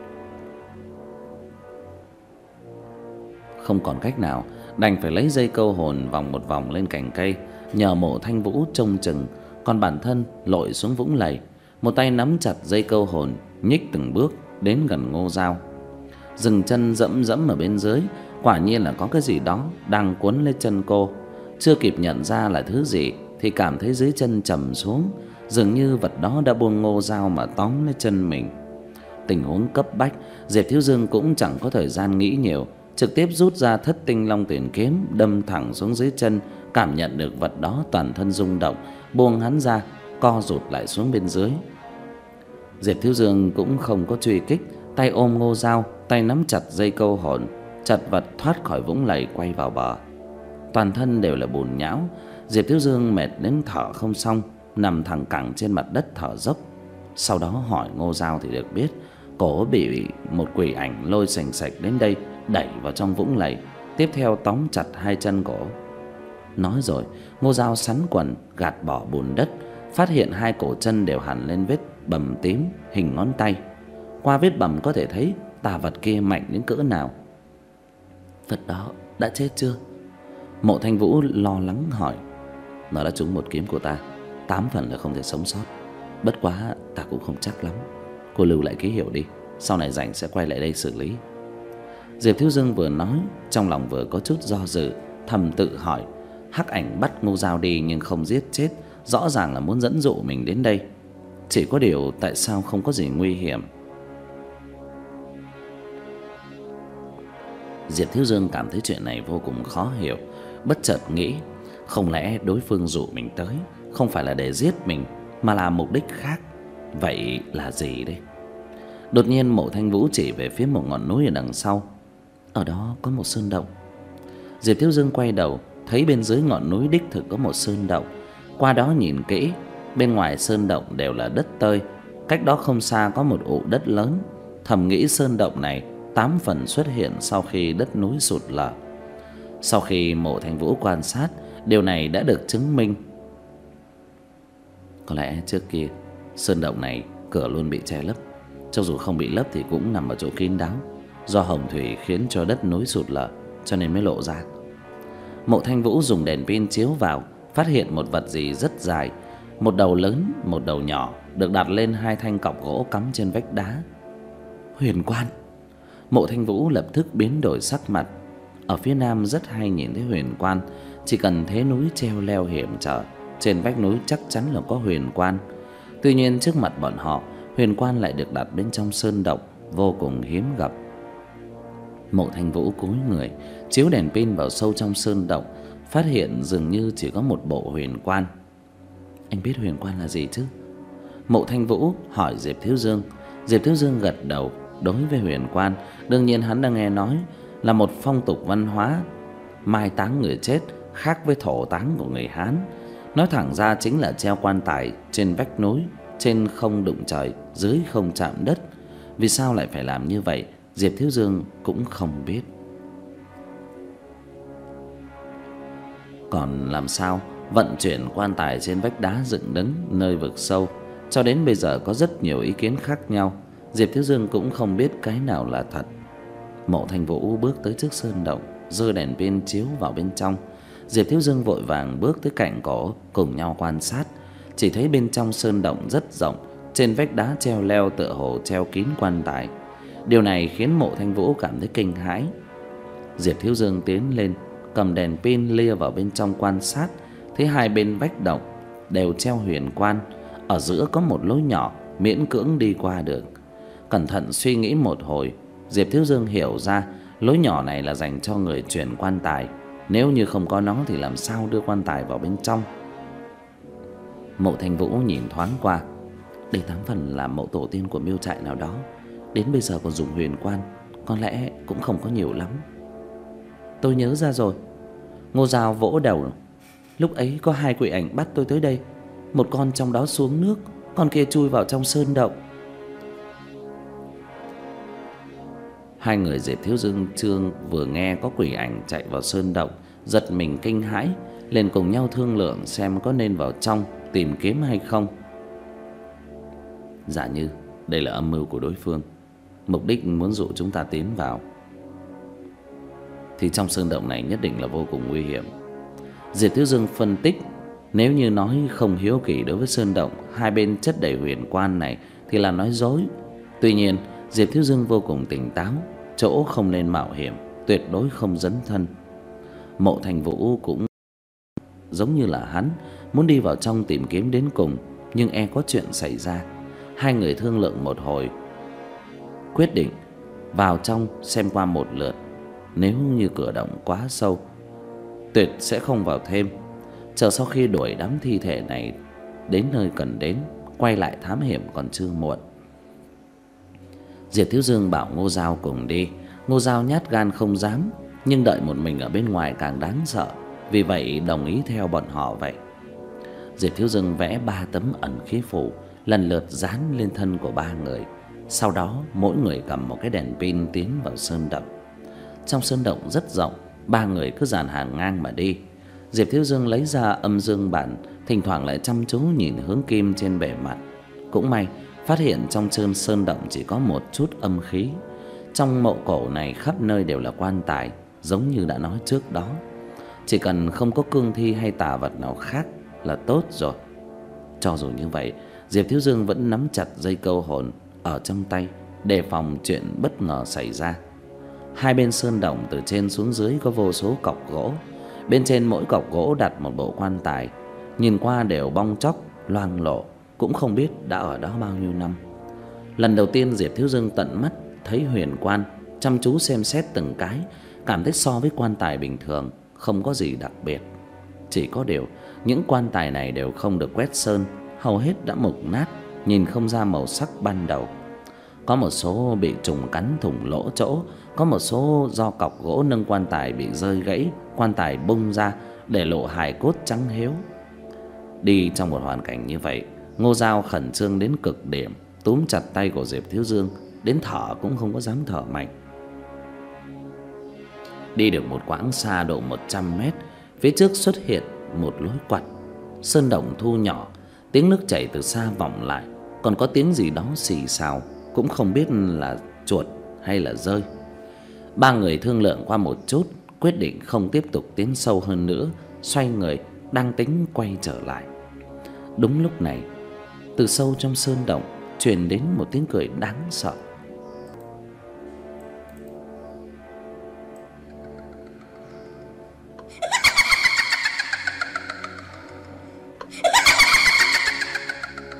Không còn cách nào, đành phải lấy dây câu hồn vòng một vòng lên cành cây, nhờ Mộ Thanh Vũ trông chừng, còn bản thân lội xuống vũng lầy, một tay nắm chặt dây câu hồn, nhích từng bước đến gần Ngô Dao. Dừng chân dẫm dẫm ở bên dưới, quả nhiên là có cái gì đó đang cuốn lên chân cô. Chưa kịp nhận ra là thứ gì thì cảm thấy dưới chân trầm xuống, dường như vật đó đã buông Ngô Dao mà tóm lấy chân mình. Tình huống cấp bách, Diệp Thiếu Dương cũng chẳng có thời gian nghĩ nhiều, trực tiếp rút ra Thất Tinh Long Tuyển kiếm đâm thẳng xuống dưới chân, cảm nhận được vật đó toàn thân rung động, buông hắn ra, co rụt lại xuống bên dưới. Diệp Thiếu Dương cũng không có truy kích, tay ôm Ngô Dao, tay nắm chặt dây câu hồn, chật vật thoát khỏi vũng lầy quay vào bờ. Toàn thân đều là bùn nhão, Diệp Thiếu Dương mệt đến thở không xong, nằm thẳng cẳng trên mặt đất thở dốc. Sau đó hỏi Ngô Dao thì được biết cổ bị một quỷ ảnh lôi sành sạch đến đây, đẩy vào trong vũng lầy, tiếp theo tóm chặt hai chân cổ. Nói rồi, Ngô Dao sắn quần gạt bỏ bùn đất, phát hiện hai cổ chân đều hằn lên vết bầm tím hình ngón tay. Qua vết bầm có thể thấy tà vật kia mạnh đến cỡ nào. Vật đó đã chết chưa? Mộ Thanh Vũ lo lắng hỏi. Nó đã trúng một kiếm của ta, tám phần là không thể sống sót. Bất quá ta cũng không chắc lắm. Cô lưu lại ký hiệu đi, sau này rảnh sẽ quay lại đây xử lý. Diệp Thiếu Dương vừa nói, trong lòng vừa có chút do dự, thầm tự hỏi. Hắc ảnh bắt Ngô Dao đi nhưng không giết chết, rõ ràng là muốn dẫn dụ mình đến đây. Chỉ có điều tại sao không có gì nguy hiểm? Diệp Thiếu Dương cảm thấy chuyện này vô cùng khó hiểu, bất chợt nghĩ, không lẽ đối phương dụ mình tới không phải là để giết mình mà là mục đích khác? Vậy là gì đây? Đột nhiên Mộ Thanh Vũ chỉ về phía một ngọn núi ở đằng sau. Ở đó có một sơn động. Diệp Thiếu Dương quay đầu, thấy bên dưới ngọn núi đích thực có một sơn động. Qua đó nhìn kỹ, bên ngoài sơn động đều là đất tơi, cách đó không xa có một ụ đất lớn. Thầm nghĩ sơn động này tám phần xuất hiện sau khi đất núi sụt lở. Sau khi Mộ Thanh Vũ quan sát, điều này đã được chứng minh. Có lẽ trước kia sơn động này cửa luôn bị che lấp, cho dù không bị lấp thì cũng nằm ở chỗ kín đáo. Do hồng thủy khiến cho đất núi sụt lở cho nên mới lộ ra. Mộ Thanh Vũ dùng đèn pin chiếu vào, phát hiện một vật gì rất dài, một đầu lớn, một đầu nhỏ, được đặt lên hai thanh cọc gỗ cắm trên vách đá. Huyền quan! Mộ Thanh Vũ lập tức biến đổi sắc mặt. Ở phía nam rất hay nhìn thấy huyền quan, chỉ cần thế núi treo leo hiểm trở, trên vách núi chắc chắn là có huyền quan. Tuy nhiên trước mặt bọn họ, huyền quan lại được đặt bên trong sơn động, vô cùng hiếm gặp. Mộ Thanh Vũ cúi người, chiếu đèn pin vào sâu trong sơn động, phát hiện dường như chỉ có một bộ huyền quan. Anh biết huyền quan là gì chứ? Mộ Thanh Vũ hỏi Diệp Thiếu Dương. Diệp Thiếu Dương gật đầu. Đối với huyền quan, đương nhiên hắn đã nghe nói, là một phong tục văn hóa mai táng người chết khác với thổ táng của người Hán. Nói thẳng ra chính là treo quan tài trên vách núi, trên không đụng trời, dưới không chạm đất. Vì sao lại phải làm như vậy, Diệp Thiếu Dương cũng không biết. Còn làm sao vận chuyển quan tài trên vách đá dựng đứng nơi vực sâu, cho đến bây giờ có rất nhiều ý kiến khác nhau. Diệp Thiếu Dương cũng không biết cái nào là thật. Mộ Thanh Vũ bước tới trước sơn động, giơ đèn pin chiếu vào bên trong. Diệp Thiếu Dương vội vàng bước tới cạnh cổ, cùng nhau quan sát. Chỉ thấy bên trong sơn động rất rộng, trên vách đá treo leo tựa hồ treo kín quan tài. Điều này khiến Mộ Thanh Vũ cảm thấy kinh hãi. Diệp Thiếu Dương tiến lên, cầm đèn pin lia vào bên trong quan sát. Thấy hai bên vách động đều treo huyền quan, ở giữa có một lối nhỏ miễn cưỡng đi qua được. Cẩn thận suy nghĩ một hồi, Diệp Thiếu Dương hiểu ra lối nhỏ này là dành cho người chuyển quan tài. Nếu như không có nó thì làm sao đưa quan tài vào bên trong? Mộ Thanh Vũ nhìn thoáng qua. Đây tám phần là mộ tổ tiên của miêu trại nào đó, đến bây giờ còn dùng huyền quan, có lẽ cũng không có nhiều lắm. Tôi nhớ ra rồi. Ngô Dao vỗ đầu. Lúc ấy có hai quỷ ảnh bắt tôi tới đây, một con trong đó xuống nước, con kia chui vào trong sơn động. Hai người Diệp Thiếu Dương Trương vừa nghe có quỷ ảnh chạy vào sơn động, giật mình kinh hãi, liền cùng nhau thương lượng xem có nên vào trong tìm kiếm hay không. Giả như đây là âm mưu của đối phương, mục đích muốn dụ chúng ta tiến vào, thì trong sơn động này nhất định là vô cùng nguy hiểm. Diệp Thiếu Dương phân tích, nếu như nói không hiếu kỳ đối với sơn động hai bên chất đầy huyền quan này thì là nói dối. Tuy nhiên Diệp Thiếu Dương vô cùng tỉnh táo, chỗ không nên mạo hiểm, tuyệt đối không dấn thân. Mộ Thanh Vũ cũng giống như là hắn, muốn đi vào trong tìm kiếm đến cùng, nhưng e có chuyện xảy ra. Hai người thương lượng một hồi, quyết định vào trong xem qua một lượt. Nếu như cửa động quá sâu, tuyệt sẽ không vào thêm. Chờ sau khi đuổi đám thi thể này đến nơi cần đến, quay lại thám hiểm còn chưa muộn. Diệp Thiếu Dương bảo Ngô Dao cùng đi. Ngô Dao nhát gan không dám, nhưng đợi một mình ở bên ngoài càng đáng sợ, vì vậy đồng ý theo bọn họ vậy. Diệp Thiếu Dương vẽ ba tấm ẩn khí phù, lần lượt dán lên thân của ba người. Sau đó mỗi người cầm một cái đèn pin tiến vào sơn động. Trong sơn động rất rộng, ba người cứ dàn hàng ngang mà đi. Diệp Thiếu Dương lấy ra âm dương bản, thỉnh thoảng lại chăm chú nhìn hướng kim trên bề mặt. Cũng may phát hiện trong sơn sơn động chỉ có một chút âm khí. Trong mộ cổ này khắp nơi đều là quan tài, giống như đã nói trước đó. Chỉ cần không có cương thi hay tà vật nào khác là tốt rồi. Cho dù như vậy, Diệp Thiếu Dương vẫn nắm chặt dây câu hồn ở trong tay, đề phòng chuyện bất ngờ xảy ra. Hai bên sơn động từ trên xuống dưới có vô số cọc gỗ. Bên trên mỗi cọc gỗ đặt một bộ quan tài, nhìn qua đều bong tróc, loang lổ, cũng không biết đã ở đó bao nhiêu năm. Lần đầu tiên Diệp Thiếu Dương tận mắt thấy huyền quan, chăm chú xem xét từng cái, cảm thấy so với quan tài bình thường không có gì đặc biệt. Chỉ có điều những quan tài này đều không được quét sơn, hầu hết đã mục nát, nhìn không ra màu sắc ban đầu. Có một số bị trùng cắn thủng lỗ chỗ, có một số do cọc gỗ nâng quan tài bị rơi gãy, quan tài bung ra để lộ hài cốt trắng héo. Đi trong một hoàn cảnh như vậy, Ngô Dao khẩn trương đến cực điểm, túm chặt tay của Diệp Thiếu Dương, đến thở cũng không có dám thở mạnh. Đi được một quãng xa độ một trăm mét, phía trước xuất hiện một lối quặt. Sơn động thu nhỏ, tiếng nước chảy từ xa vọng lại, còn có tiếng gì đó xì xào, cũng không biết là chuột hay là dơi. Ba người thương lượng qua một chút, quyết định không tiếp tục tiến sâu hơn nữa, xoay người đang tính quay trở lại. Đúng lúc này, từ sâu trong sơn động truyền đến một tiếng cười đáng sợ.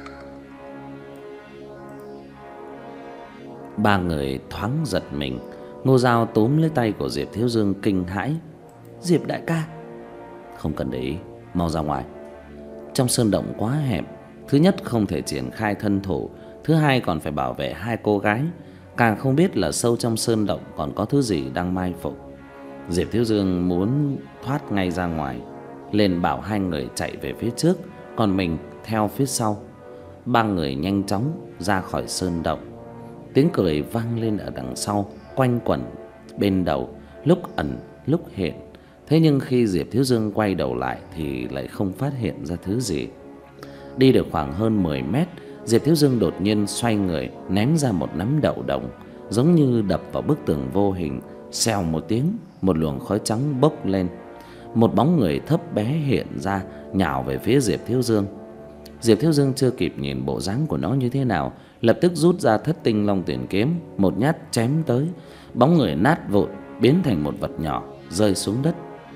Ba người thoáng giật mình, Ngô Dao túm lấy tay của Diệp Thiếu Dương kinh hãi. Diệp đại ca. Không cần để ý, mau ra ngoài. Trong sơn động quá hẹp, thứ nhất không thể triển khai thân thủ, thứ hai còn phải bảo vệ hai cô gái, càng không biết là sâu trong sơn động còn có thứ gì đang mai phục. Diệp Thiếu Dương muốn thoát ngay ra ngoài, liền bảo hai người chạy về phía trước, còn mình theo phía sau. Ba người nhanh chóng ra khỏi sơn động. Tiếng cười vang lên ở đằng sau, quanh quẩn bên đầu, lúc ẩn lúc hiện. Thế nhưng khi Diệp Thiếu Dương quay đầu lại thì lại không phát hiện ra thứ gì. Đi được khoảng hơn mười mét, Diệp Thiếu Dương đột nhiên xoay người, ném ra một nắm đậu đồng, giống như đập vào bức tường vô hình. Xèo một tiếng, một luồng khói trắng bốc lên. Một bóng người thấp bé hiện ra, nhào về phía Diệp Thiếu Dương. Diệp Thiếu Dương chưa kịp nhìn bộ dáng của nó như thế nào, lập tức rút ra Thất Tinh Long Tuyển kiếm, một nhát chém tới. Bóng người nát vụn, biến thành một vật nhỏ rơi xuống đất.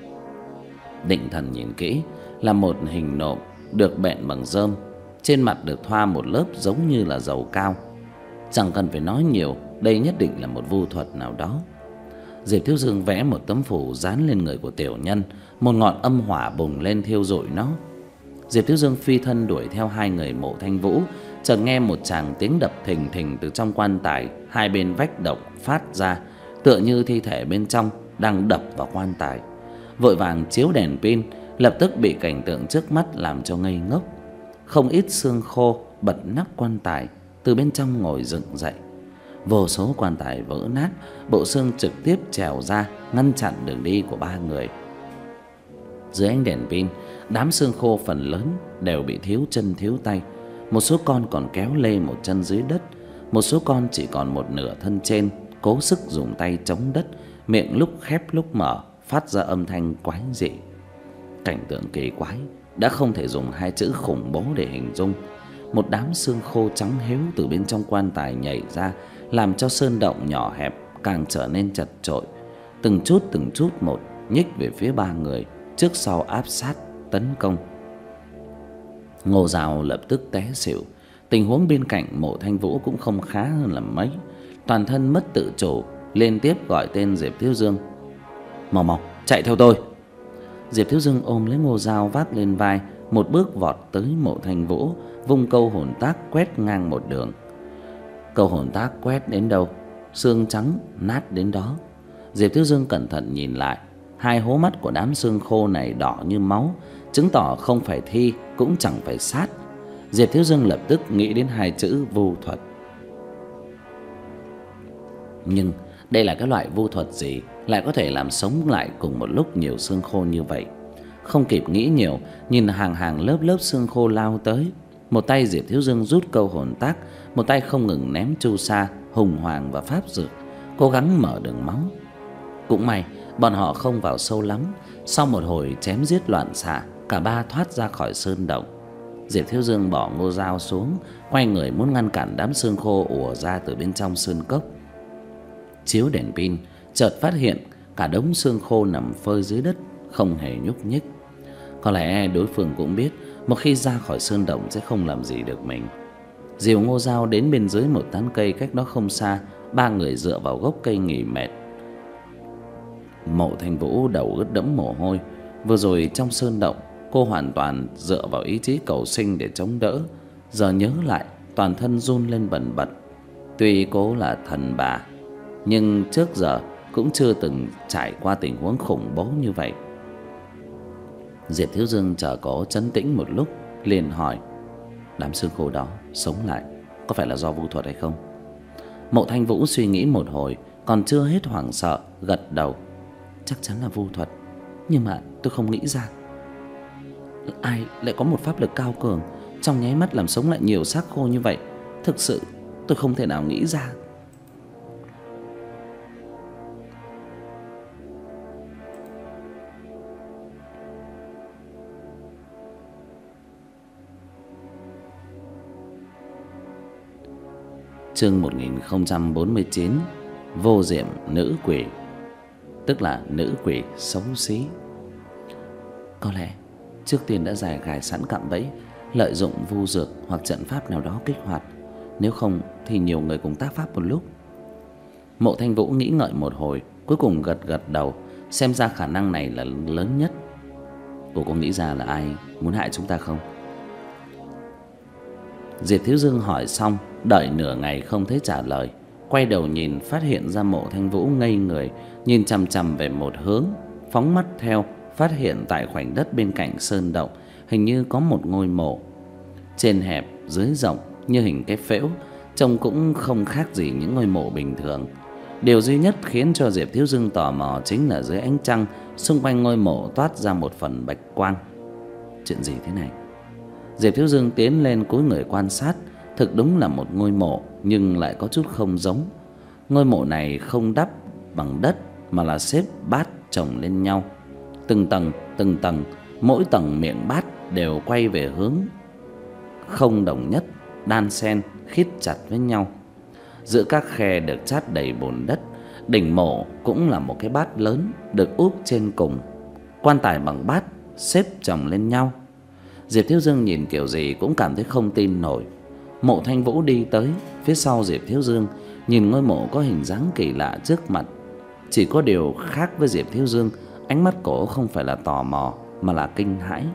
Định thần nhìn kỹ, là một hình nộm được bện bằng rơm, trên mặt được thoa một lớp giống như là dầu cao. Chẳng cần phải nói nhiều, đây nhất định là một vu thuật nào đó. Diệp Thiếu Dương vẽ một tấm phù dán lên người của tiểu nhân, một ngọn âm hỏa bùng lên thiêu rụi nó. Diệp Thiếu Dương phi thân đuổi theo hai người Mộ Thanh Vũ, chợt nghe một tràng tiếng đập thình thình từ trong quan tài hai bên vách động phát ra, tựa như thi thể bên trong đang đập vào quan tài. Vội vàng chiếu đèn pin, lập tức bị cảnh tượng trước mắt làm cho ngây ngốc. Không ít xương khô bật nắp quan tài, từ bên trong ngồi dựng dậy. Vô số quan tài vỡ nát, bộ xương trực tiếp trèo ra, ngăn chặn đường đi của ba người. Dưới ánh đèn pin, đám xương khô phần lớn đều bị thiếu chân thiếu tay. Một số con còn kéo lê một chân dưới đất, một số con chỉ còn một nửa thân trên, cố sức dùng tay chống đất, miệng lúc khép lúc mở, phát ra âm thanh quái dị. Cảnh tượng kỳ quái đã không thể dùng hai chữ khủng bố để hình dung. Một đám xương khô trắng héo từ bên trong quan tài nhảy ra, làm cho sơn động nhỏ hẹp càng trở nên chật chội. Từng chút từng chút một nhích về phía ba người, trước sau áp sát tấn công. Ngô Dao lập tức té xỉu. Tình huống bên cạnh Mộ Thanh Vũ cũng không khá hơn là mấy, toàn thân mất tự chủ, liên tiếp gọi tên Diệp Thiếu Dương. Mau mau chạy theo tôi. Diệp Thiếu Dương ôm lấy Ngô Dao vác lên vai, một bước vọt tới Mộ Thanh Vũ, vung câu hồn tác quét ngang một đường. Câu hồn tác quét đến đâu, xương trắng nát đến đó. Diệp Thiếu Dương cẩn thận nhìn lại, hai hố mắt của đám xương khô này đỏ như máu, chứng tỏ không phải thi cũng chẳng phải sát. Diệp Thiếu Dương lập tức nghĩ đến hai chữ vu thuật. Nhưng đây là cái loại vu thuật gì lại có thể làm sống lại cùng một lúc nhiều xương khô như vậy? Không kịp nghĩ nhiều, nhìn hàng hàng lớp lớp xương khô lao tới, một tay Diệp Thiếu Dương rút câu hồn tác, một tay không ngừng ném chu sa, hùng hoàng và pháp dược, cố gắng mở đường máu. Cũng may bọn họ không vào sâu lắm. Sau một hồi chém giết loạn xạ, cả ba thoát ra khỏi sơn động. Diệp Thiếu Dương bỏ Ngô Dao xuống, quay người muốn ngăn cản đám xương khô ùa ra từ bên trong sơn cốc. Chiếu đèn pin, chợt phát hiện cả đống xương khô nằm phơi dưới đất, không hề nhúc nhích. Có lẽ đối phương cũng biết một khi ra khỏi sơn động sẽ không làm gì được mình. Dìu Ngô Dao đến bên dưới một tán cây cách đó không xa, ba người dựa vào gốc cây nghỉ mệt. Mộ Thanh Vũ đầu ướt đẫm mồ hôi. Vừa rồi trong sơn động, cô hoàn toàn dựa vào ý chí cầu sinh để chống đỡ. Giờ nhớ lại, toàn thân run lên bần bật. Tuy cô là thần bà, nhưng trước giờ cũng chưa từng trải qua tình huống khủng bố như vậy. Diệp Thiếu Dương chờ cô trấn tĩnh một lúc, liền hỏi: đám xương khô đó sống lại có phải là do vu thuật hay không? Mộ Thanh Vũ suy nghĩ một hồi, còn chưa hết hoảng sợ, gật đầu: chắc chắn là vu thuật, nhưng mà tôi không nghĩ ra ai lại có một pháp lực cao cường, trong nháy mắt làm sống lại nhiều xác khô như vậy. Thực sự tôi không thể nào nghĩ ra. Chương một nghìn không trăm bốn mươi chín. Vô diệm nữ quỷ, tức là nữ quỷ xấu xí. Có lẽ trước tiên đã giải gài sẵn cạm bẫy, lợi dụng vu dược hoặc trận pháp nào đó kích hoạt. Nếu không thì nhiều người cùng tác pháp một lúc. Mộ Thanh Vũ nghĩ ngợi một hồi, cuối cùng gật gật đầu. Xem ra khả năng này là lớn nhất. Cô có nghĩ ra là ai muốn hại chúng ta không? Diệp Thiếu Dương hỏi xong, đợi nửa ngày không thấy trả lời, quay đầu nhìn, phát hiện ra Mộ Thanh Vũ ngây người, nhìn chằm chằm về một hướng. Phóng mắt theo, phát hiện tại khoảnh đất bên cạnh sơn động hình như có một ngôi mộ. Trên hẹp, dưới rộng, như hình cái phễu, trông cũng không khác gì những ngôi mộ bình thường. Điều duy nhất khiến cho Diệp Thiếu Dương tò mò chính là dưới ánh trăng, xung quanh ngôi mộ toát ra một phần bạch quang. Chuyện gì thế này? Diệp Thiếu Dương tiến lên cúi người quan sát. Thực đúng là một ngôi mộ, nhưng lại có chút không giống. Ngôi mộ này không đắp bằng đất mà là xếp bát chồng lên nhau, từng tầng từng tầng, mỗi tầng miệng bát đều quay về hướng không đồng nhất, đan xen khít chặt với nhau. Giữa các khe được chát đầy bùn đất. Đỉnh mộ cũng là một cái bát lớn được úp trên cùng. Quan tài bằng bát xếp chồng lên nhau. Diệp Thiếu Dương nhìn kiểu gì cũng cảm thấy không tin nổi. Mộ Thanh Vũ đi tới phía sau Diệp Thiếu Dương, nhìn ngôi mộ có hình dáng kỳ lạ trước mặt. Chỉ có điều khác với Diệp Thiếu Dương, ánh mắt cổ không phải là tò mò mà là kinh hãi.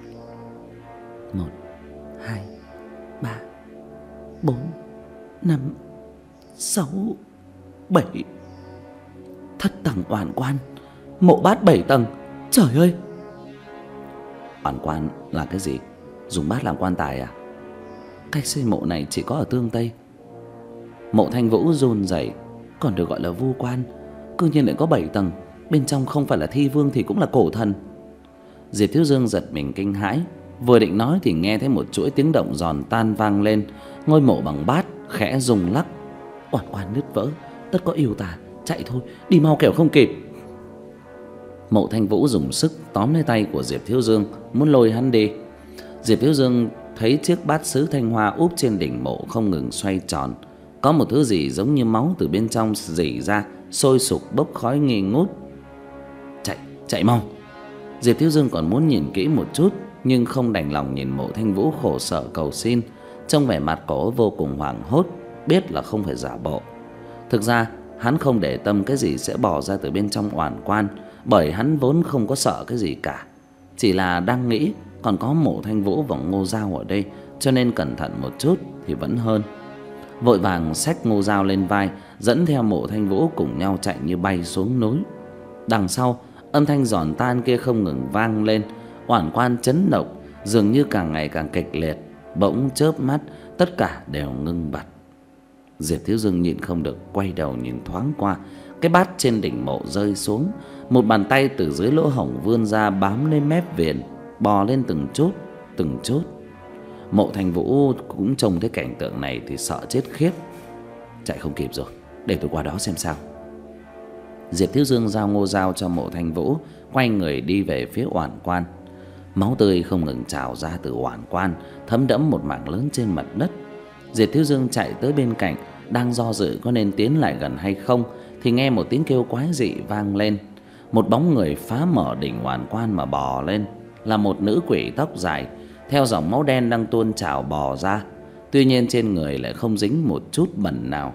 Một, hai, ba, bốn, năm, sáu, bảy. Thất tầng oản quan, mộ bát bảy tầng. Trời ơi! Oản quan là cái gì? Dùng bát làm quan tài à? Cách xây mộ này chỉ có ở Tương Tây. Mộ Thanh Vũ run rẩy, còn được gọi là vu quan, cư nhiên lại có bảy tầng, bên trong không phải là thi vương thì cũng là cổ thần. Diệp Thiếu Dương giật mình kinh hãi, vừa định nói thì nghe thấy một chuỗi tiếng động giòn tan vang lên. Ngôi mộ bằng bát khẽ rung lắc. Oản quan nứt vỡ, tất có yêu tà, chạy thôi, đi mau kẻo không kịp. Mộ Thanh Vũ dùng sức tóm lấy tay của Diệp Thiếu Dương, muốn lôi hắn đi. Diệp Thiếu Dương thấy chiếc bát sứ thanh hoa úp trên đỉnh mộ không ngừng xoay tròn, có một thứ gì giống như máu từ bên trong rỉ ra, sôi sục bốc khói nghi ngút. Chạy, chạy mau! Diệp Thiếu Dương còn muốn nhìn kỹ một chút, nhưng không đành lòng nhìn Mộ Thanh Vũ khổ sở cầu xin. Trong vẻ mặt cổ vô cùng hoảng hốt, biết là không phải giả bộ. Thực ra hắn không để tâm cái gì sẽ bò ra từ bên trong oản quan, bởi hắn vốn không có sợ cái gì cả. Chỉ là đang nghĩ còn có Mộ Thanh Vũ và Ngô Dao ở đây, cho nên cẩn thận một chút thì vẫn hơn. Vội vàng xách Ngô Dao lên vai, dẫn theo Mộ Thanh Vũ cùng nhau chạy như bay xuống núi. Đằng sau, âm thanh giòn tan kia không ngừng vang lên. Oản quan chấn động, dường như càng ngày càng kịch liệt. Bỗng chớp mắt, tất cả đều ngưng bặt. Diệp Thiếu Dương nhịn không được quay đầu nhìn thoáng qua. Cái bát trên đỉnh mộ rơi xuống, một bàn tay từ dưới lỗ hổng vươn ra bám lên mép viền, bò lên từng chút, từng chút. Mộ Thanh Vũ cũng trông thấy cảnh tượng này thì sợ chết khiếp. Chạy không kịp rồi, để tôi qua đó xem sao. Diệp Thiếu Dương giao Ngô Dao cho Mộ Thanh Vũ, quay người đi về phía oản quan. Máu tươi không ngừng trào ra từ oản quan, thấm đẫm một mảng lớn trên mặt đất. Diệp Thiếu Dương chạy tới bên cạnh, đang do dự có nên tiến lại gần hay không, thì nghe một tiếng kêu quái dị vang lên. Một bóng người phá mở đỉnh oản quan mà bò lên, là một nữ quỷ tóc dài, theo dòng máu đen đang tuôn trào bò ra. Tuy nhiên trên người lại không dính một chút bẩn nào.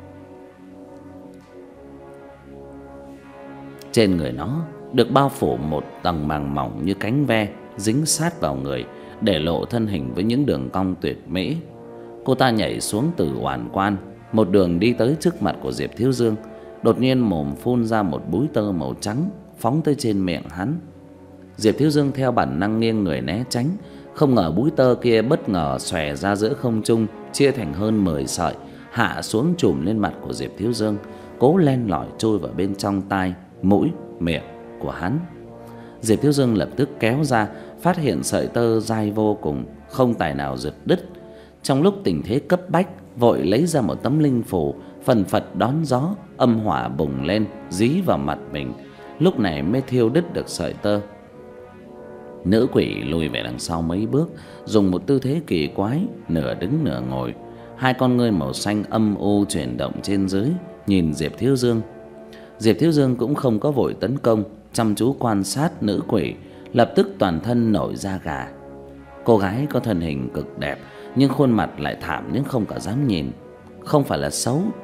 Trên người nó được bao phủ một tầng màng mỏng như cánh ve, dính sát vào người, để lộ thân hình với những đường cong tuyệt mỹ. Cô ta nhảy xuống từ oản quan, một đường đi tới trước mặt của Diệp Thiếu Dương. Đột nhiên mồm phun ra một búi tơ màu trắng, phóng tới trên miệng hắn. Diệp Thiếu Dương theo bản năng nghiêng người né tránh, không ngờ búi tơ kia bất ngờ xòe ra giữa không trung, chia thành hơn mười sợi, hạ xuống chùm lên mặt của Diệp Thiếu Dương, cố len lỏi chui vào bên trong tai, mũi, miệng của hắn. Diệp Thiếu Dương lập tức kéo ra, phát hiện sợi tơ dai vô cùng, không tài nào giật đứt. Trong lúc tình thế cấp bách, vội lấy ra một tấm linh phù, phần phật đón gió, âm hỏa bùng lên, dí vào mặt mình, lúc này mới thiêu đứt được sợi tơ. Nữ quỷ lùi về đằng sau mấy bước, dùng một tư thế kỳ quái, nửa đứng nửa ngồi. Hai con ngươi màu xanh âm u chuyển động trên dưới, nhìn Diệp Thiếu Dương. Diệp Thiếu Dương cũng không có vội tấn công, chăm chú quan sát nữ quỷ, lập tức toàn thân nổi da gà. Cô gái có thân hình cực đẹp, nhưng khuôn mặt lại thảm nhưng không cả dám nhìn. Không phải là xấu,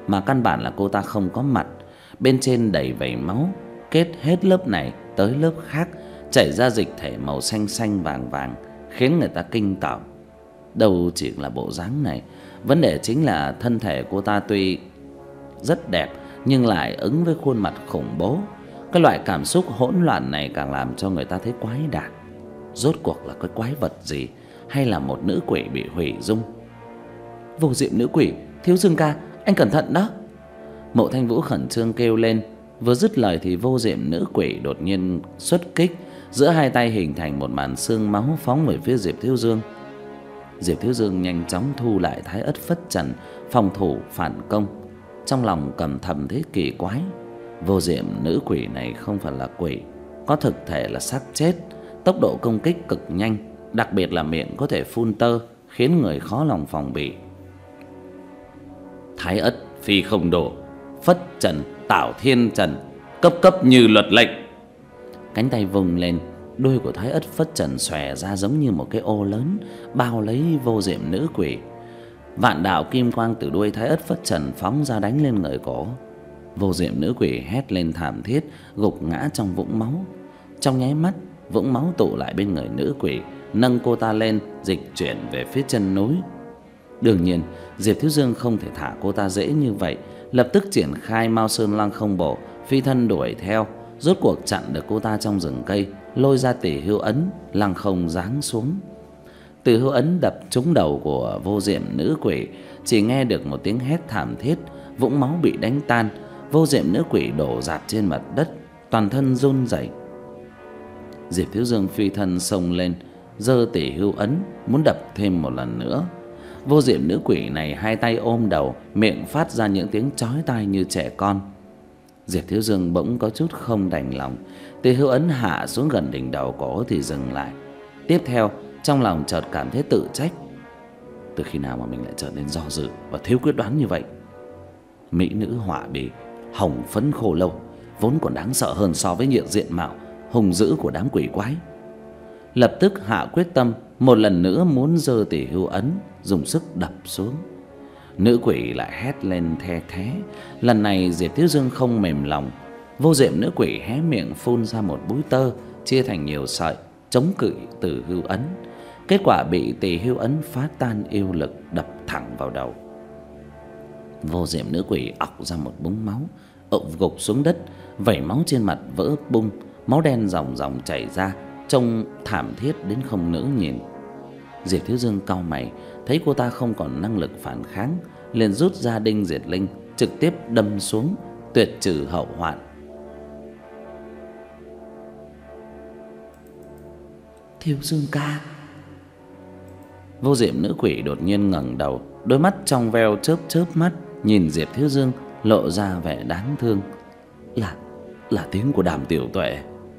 mà căn bản là cô ta không có mặt. Bên trên đầy vẩy máu, kết hết lớp này tới lớp khác, chảy ra dịch thể màu xanh xanh vàng vàng, khiến người ta kinh tởm. Đâu chỉ là bộ dáng này, vấn đề chính là thân thể cô ta tuy rất đẹp nhưng lại ứng với khuôn mặt khủng bố. Cái loại cảm xúc hỗn loạn này càng làm cho người ta thấy quái đản. Rốt cuộc là cái quái vật gì, hay là một nữ quỷ bị hủy dung? Vô diệm nữ quỷ, Thiếu Dương ca, anh cẩn thận đó. Mộ Thanh Vũ khẩn trương kêu lên. Vừa dứt lời thì vô diệm nữ quỷ đột nhiên xuất kích, giữa hai tay hình thành một màn sương máu phóng về phía Diệp Thiếu Dương. Diệp Thiếu Dương nhanh chóng thu lại Thái Ất Phất Trần, phòng thủ phản công. Trong lòng cầm thầm thế kỳ quái, vô diệm nữ quỷ này không phải là quỷ, có thực thể là xác chết, tốc độ công kích cực nhanh, đặc biệt là miệng có thể phun tơ, khiến người khó lòng phòng bị. Thái Ất Phi Không Đổ, Phất Trần Tảo Thiên Trần, cấp cấp như luật lệnh. Cánh tay vùng lên, đuôi của Thái Ất Phất Trần xòe ra giống như một cái ô lớn, bao lấy vô diệm nữ quỷ. Vạn đạo kim quang từ đuôi Thái Ất Phất Trần phóng ra đánh lên người cổ. Vô diệm nữ quỷ hét lên thảm thiết, gục ngã trong vũng máu. Trong nháy mắt, vũng máu tụ lại bên người nữ quỷ, nâng cô ta lên, dịch chuyển về phía chân núi. Đương nhiên, Diệp Thiếu Dương không thể thả cô ta dễ như vậy, lập tức triển khai Mao Sơn Lăng Không Bổ, phi thân đuổi theo, rốt cuộc chặn được cô ta trong rừng cây, lôi ra Tỷ Hưu Ấn, lăng không giáng xuống. Tỷ Hưu Ấn đập trúng đầu của vô diệm nữ quỷ, chỉ nghe được một tiếng hét thảm thiết, vũng máu bị đánh tan, vô diệm nữ quỷ đổ rạp trên mặt đất, toàn thân run rẩy. Diệp Thiếu Dương phi thân xông lên, giơ Tỷ Hưu Ấn muốn đập thêm một lần nữa. Vô diệm nữ quỷ này hai tay ôm đầu, miệng phát ra những tiếng chói tai như trẻ con. Diệp Thiếu Dương bỗng có chút không đành lòng, Tỷ Hưu Ấn hạ xuống gần đỉnh đầu cổ thì dừng lại. Tiếp theo, trong lòng chợt cảm thấy tự trách. Từ khi nào mà mình lại trở nên do dự và thiếu quyết đoán như vậy? Mỹ nữ họa bì, hồng phấn khô lâu, vốn còn đáng sợ hơn so với nhiệt diện mạo hung dữ của đám quỷ quái. Lập tức hạ quyết tâm, một lần nữa muốn giơ Tỷ Hưu Ấn, dùng sức đập xuống. Nữ quỷ lại hét lên the thé. Lần này Diệp Thiếu Dương không mềm lòng. Vô diệm nữ quỷ hé miệng phun ra một búi tơ, chia thành nhiều sợi, chống cự Tỷ Hưu Ấn. Kết quả bị Tỷ Hưu Ấn phá tan yêu lực, đập thẳng vào đầu. Vô diệm nữ quỷ ọc ra một búng máu, ộp gục xuống đất, vẩy máu trên mặt vỡ bung, máu đen ròng ròng chảy ra, trông thảm thiết đến không nỡ nhìn. Diệp Thiếu Dương cau mày, thấy cô ta không còn năng lực phản kháng, liền rút ra đinh diệt linh, trực tiếp đâm xuống, tuyệt trừ hậu hoạn. Thiếu Dương ca. Vô diệm nữ quỷ đột nhiên ngẩng đầu, đôi mắt trong veo chớp chớp mắt, nhìn Diệp Thiếu Dương lộ ra vẻ đáng thương. Là là tiếng của Đàm Tiểu Tuệ.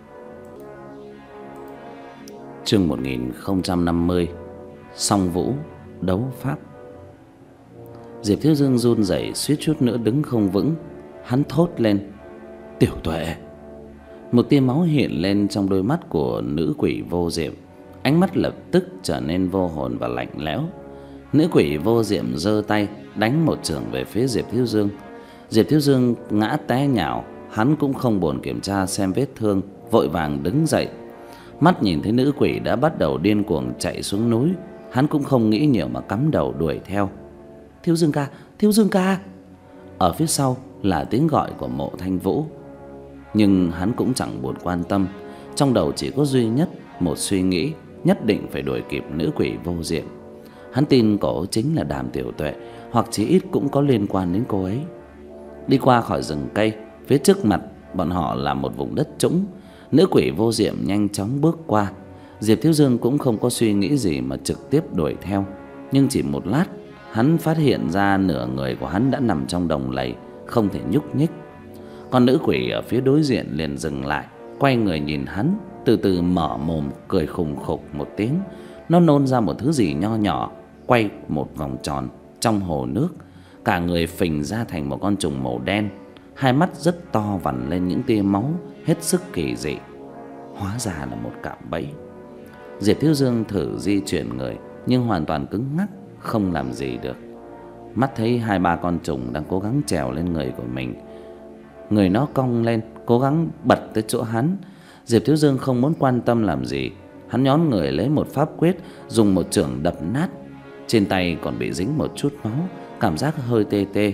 Chương một nghìn không trăm năm mươi. Song Vũ đấu pháp. Diệp Thiếu Dương run rẩy suýt chút nữa đứng không vững. Hắn thốt lên: Tiểu Tuệ. Một tia máu hiện lên trong đôi mắt của nữ quỷ vô diệm, ánh mắt lập tức trở nên vô hồn và lạnh lẽo. Nữ quỷ vô diệm giơ tay đánh một chưởng về phía Diệp Thiếu Dương. Diệp Thiếu Dương ngã té nhào, hắn cũng không buồn kiểm tra xem vết thương, vội vàng đứng dậy. Mắt nhìn thấy nữ quỷ đã bắt đầu điên cuồng chạy xuống núi, hắn cũng không nghĩ nhiều mà cắm đầu đuổi theo. Thiếu Dương ca, Thiếu Dương ca. Ở phía sau là tiếng gọi của Mộ Thanh Vũ, nhưng hắn cũng chẳng buồn quan tâm. Trong đầu chỉ có duy nhất một suy nghĩ, nhất định phải đuổi kịp nữ quỷ vô diệm. Hắn tin cổ chính là Đàm Tiểu Tuệ, hoặc chí ít cũng có liên quan đến cô ấy. Đi qua khỏi rừng cây, phía trước mặt bọn họ là một vùng đất trũng. Nữ quỷ vô diệm nhanh chóng bước qua. Diệp Thiếu Dương cũng không có suy nghĩ gì mà trực tiếp đuổi theo. Nhưng chỉ một lát, hắn phát hiện ra nửa người của hắn đã nằm trong đồng lầy, không thể nhúc nhích. Còn nữ quỷ ở phía đối diện liền dừng lại, quay người nhìn hắn, từ từ mở mồm cười khùng khục một tiếng. Nó nôn ra một thứ gì nho nhỏ, quay một vòng tròn trong hồ nước, cả người phình ra thành một con trùng màu đen, hai mắt rất to vằn lên những tia máu, hết sức kỳ dị. Hóa ra là một cạm bẫy. Diệp Thiếu Dương thử di chuyển người nhưng hoàn toàn cứng ngắc, không làm gì được. mắt thấy hai ba con trùng đang cố gắng trèo lên người của mình. Người nó cong lên, cố gắng bật tới chỗ hắn. Diệp Thiếu Dương không muốn quan tâm làm gì. Hắn nhón người lấy một pháp quyết, dùng một chưởng đập nát. Trên tay còn bị dính một chút máu, cảm giác hơi tê tê.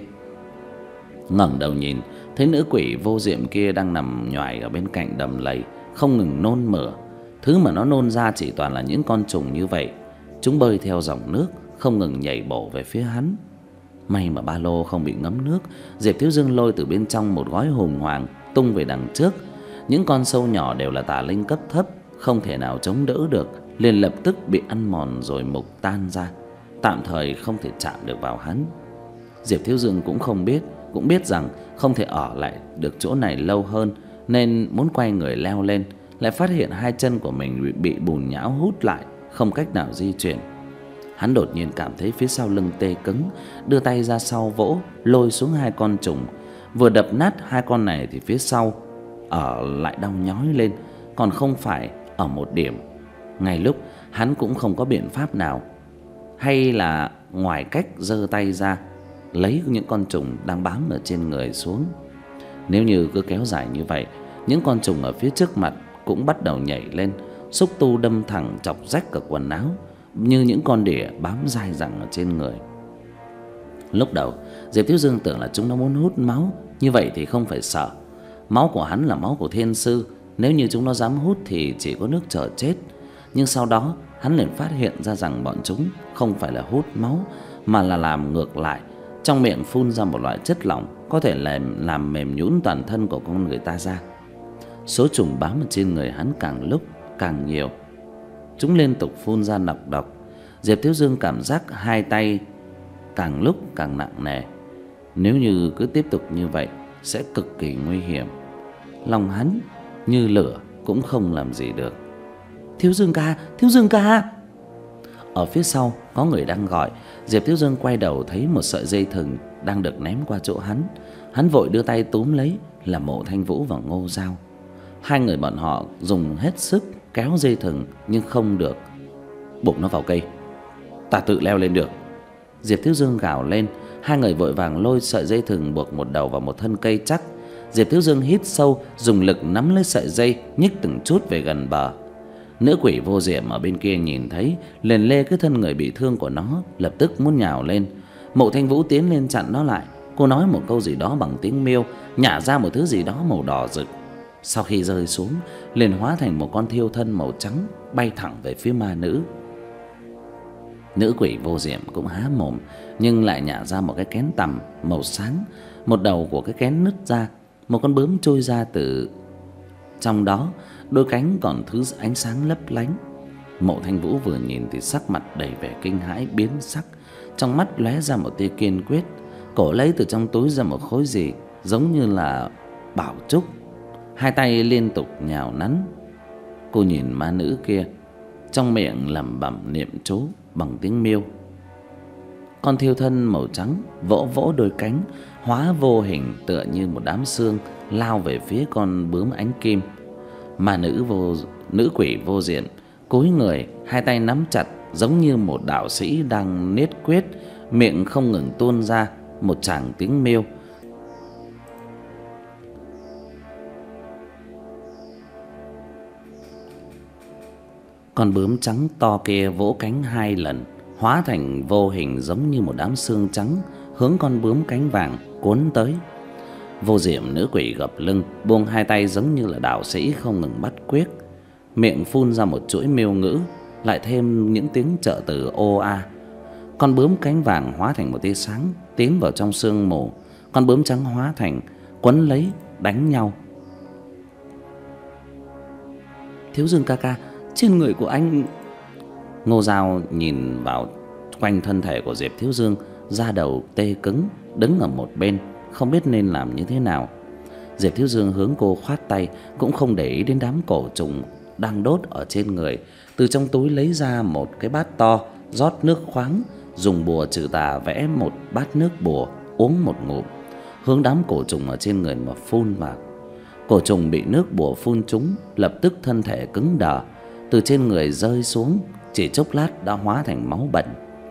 Ngẩng đầu nhìn, thấy nữ quỷ vô diệm kia đang nằm nhoài ở bên cạnh đầm lầy, không ngừng nôn mửa. Thứ mà nó nôn ra chỉ toàn là những con trùng như vậy. Chúng bơi theo dòng nước, không ngừng nhảy bổ về phía hắn. May mà ba lô không bị ngấm nước. Diệp Thiếu Dương lôi từ bên trong một gói hùng hoàng tung về đằng trước. Những con sâu nhỏ đều là tà linh cấp thấp, không thể nào chống đỡ được, liền lập tức bị ăn mòn rồi mục tan ra, tạm thời không thể chạm được vào hắn. Diệp Thiếu Dương cũng không biết, cũng biết rằng không thể ở lại được chỗ này lâu hơn, nên muốn quay người leo lên, lại phát hiện hai chân của mình bị, bị bùn nhão hút lại, không cách nào di chuyển. Hắn đột nhiên cảm thấy phía sau lưng tê cứng, đưa tay ra sau vỗ, lôi xuống hai con trùng. Vừa đập nát hai con này thì phía sau ở lại đau nhói lên, còn không phải ở một điểm. Ngay lúc hắn cũng không có biện pháp nào, hay là ngoài cách giơ tay ra lấy những con trùng đang bám ở trên người xuống. Nếu như cứ kéo dài như vậy, những con trùng ở phía trước mặt cũng bắt đầu nhảy lên, xúc tu đâm thẳng chọc rách cả quần áo, như những con đỉa bám dai dẳng ở trên người. Lúc đầu Diệp Thiếu Dương tưởng là chúng nó muốn hút máu, như vậy thì không phải sợ. Máu của hắn là máu của thiên sư, nếu như chúng nó dám hút thì chỉ có nước chờ chết. Nhưng sau đó hắn liền phát hiện ra rằng bọn chúng không phải là hút máu, mà là làm ngược lại, trong miệng phun ra một loại chất lỏng có thể làm, làm mềm nhũn toàn thân của con người ta ra. Số trùng bám ở trên người hắn càng lúc càng nhiều, chúng liên tục phun ra nọc độc. Diệp Thiếu Dương cảm giác hai tay càng lúc càng nặng nề. Nếu như cứ tiếp tục như vậy sẽ cực kỳ nguy hiểm. Lòng hắn như lửa cũng không làm gì được. Thiếu Dương ca, Thiếu Dương ca. Ở phía sau có người đang gọi. Diệp Thiếu Dương quay đầu thấy một sợi dây thừng đang được ném qua chỗ hắn. Hắn vội đưa tay túm lấy, là Mộ Thanh Vũ và Ngô Dao. Hai người bọn họ dùng hết sức kéo dây thừng nhưng không được. Buộc nó vào cây, ta tự leo lên được. Diệp Thiếu Dương gào lên. Hai người vội vàng lôi sợi dây thừng buộc một đầu vào một thân cây chắc. Diệp Thiếu Dương hít sâu, dùng lực nắm lấy sợi dây, nhích từng chút về gần bờ. Nữ quỷ vô diệm ở bên kia nhìn thấy, liền lê cái thân người bị thương của nó, lập tức muốn nhào lên. Mộ Thanh Vũ tiến lên chặn nó lại. Cô nói một câu gì đó bằng tiếng Miêu, nhả ra một thứ gì đó màu đỏ rực. Sau khi rơi xuống, liền hóa thành một con thiêu thân màu trắng, bay thẳng về phía ma nữ. Nữ quỷ vô diệm cũng há mồm, nhưng lại nhả ra một cái kén tằm màu sáng. Một đầu của cái kén nứt ra, một con bướm trôi ra từ trong đó, đôi cánh còn thứ ánh sáng lấp lánh. Mộ Thanh Vũ vừa nhìn thì sắc mặt đầy vẻ kinh hãi biến sắc, trong mắt lóe ra một tia kiên quyết. Cổ lấy từ trong túi ra một khối gì giống như là bảo trúc, hai tay liên tục nhào nắn. Cô nhìn ma nữ kia, trong miệng lẩm bẩm niệm chú bằng tiếng Miêu. Con thiêu thân màu trắng vỗ vỗ đôi cánh, hóa vô hình tựa như một đám sương, lao về phía con bướm ánh kim. Mà nữ vô nữ quỷ vô diện cúi người, hai tay nắm chặt giống như một đạo sĩ đang niết quyết, miệng không ngừng tuôn ra một tràng tiếng Miêu. Con bướm trắng to kia vỗ cánh hai lần, hóa thành vô hình giống như một đám xương trắng, hướng con bướm cánh vàng cuốn tới. Vô diệm nữ quỷ gập lưng, buông hai tay giống như là đạo sĩ không ngừng bắt quyết, miệng phun ra một chuỗi miêu ngữ, lại thêm những tiếng trợ từ ô a. Con bướm cánh vàng hóa thành một tia sáng tiến vào trong sương mù, con bướm trắng hóa thành quấn lấy đánh nhau. Thiếu Dương ca ca, trên người của anh... Ngô Dao nhìn vào quanh thân thể của Diệp Thiếu Dương, da đầu tê cứng, đứng ở một bên không biết nên làm như thế nào. Diệp Thiếu Dương hướng cô khoát tay, cũng không để ý đến đám cổ trùng đang đốt ở trên người. Từ trong túi lấy ra một cái bát to, rót nước khoáng, dùng bùa trừ tà vẽ một bát nước bùa, uống một ngụm, hướng đám cổ trùng ở trên người mà phun vào. Cổ trùng bị nước bùa phun trúng, lập tức thân thể cứng đờ, từ trên người rơi xuống, chỉ chốc lát đã hóa thành máu bẩn.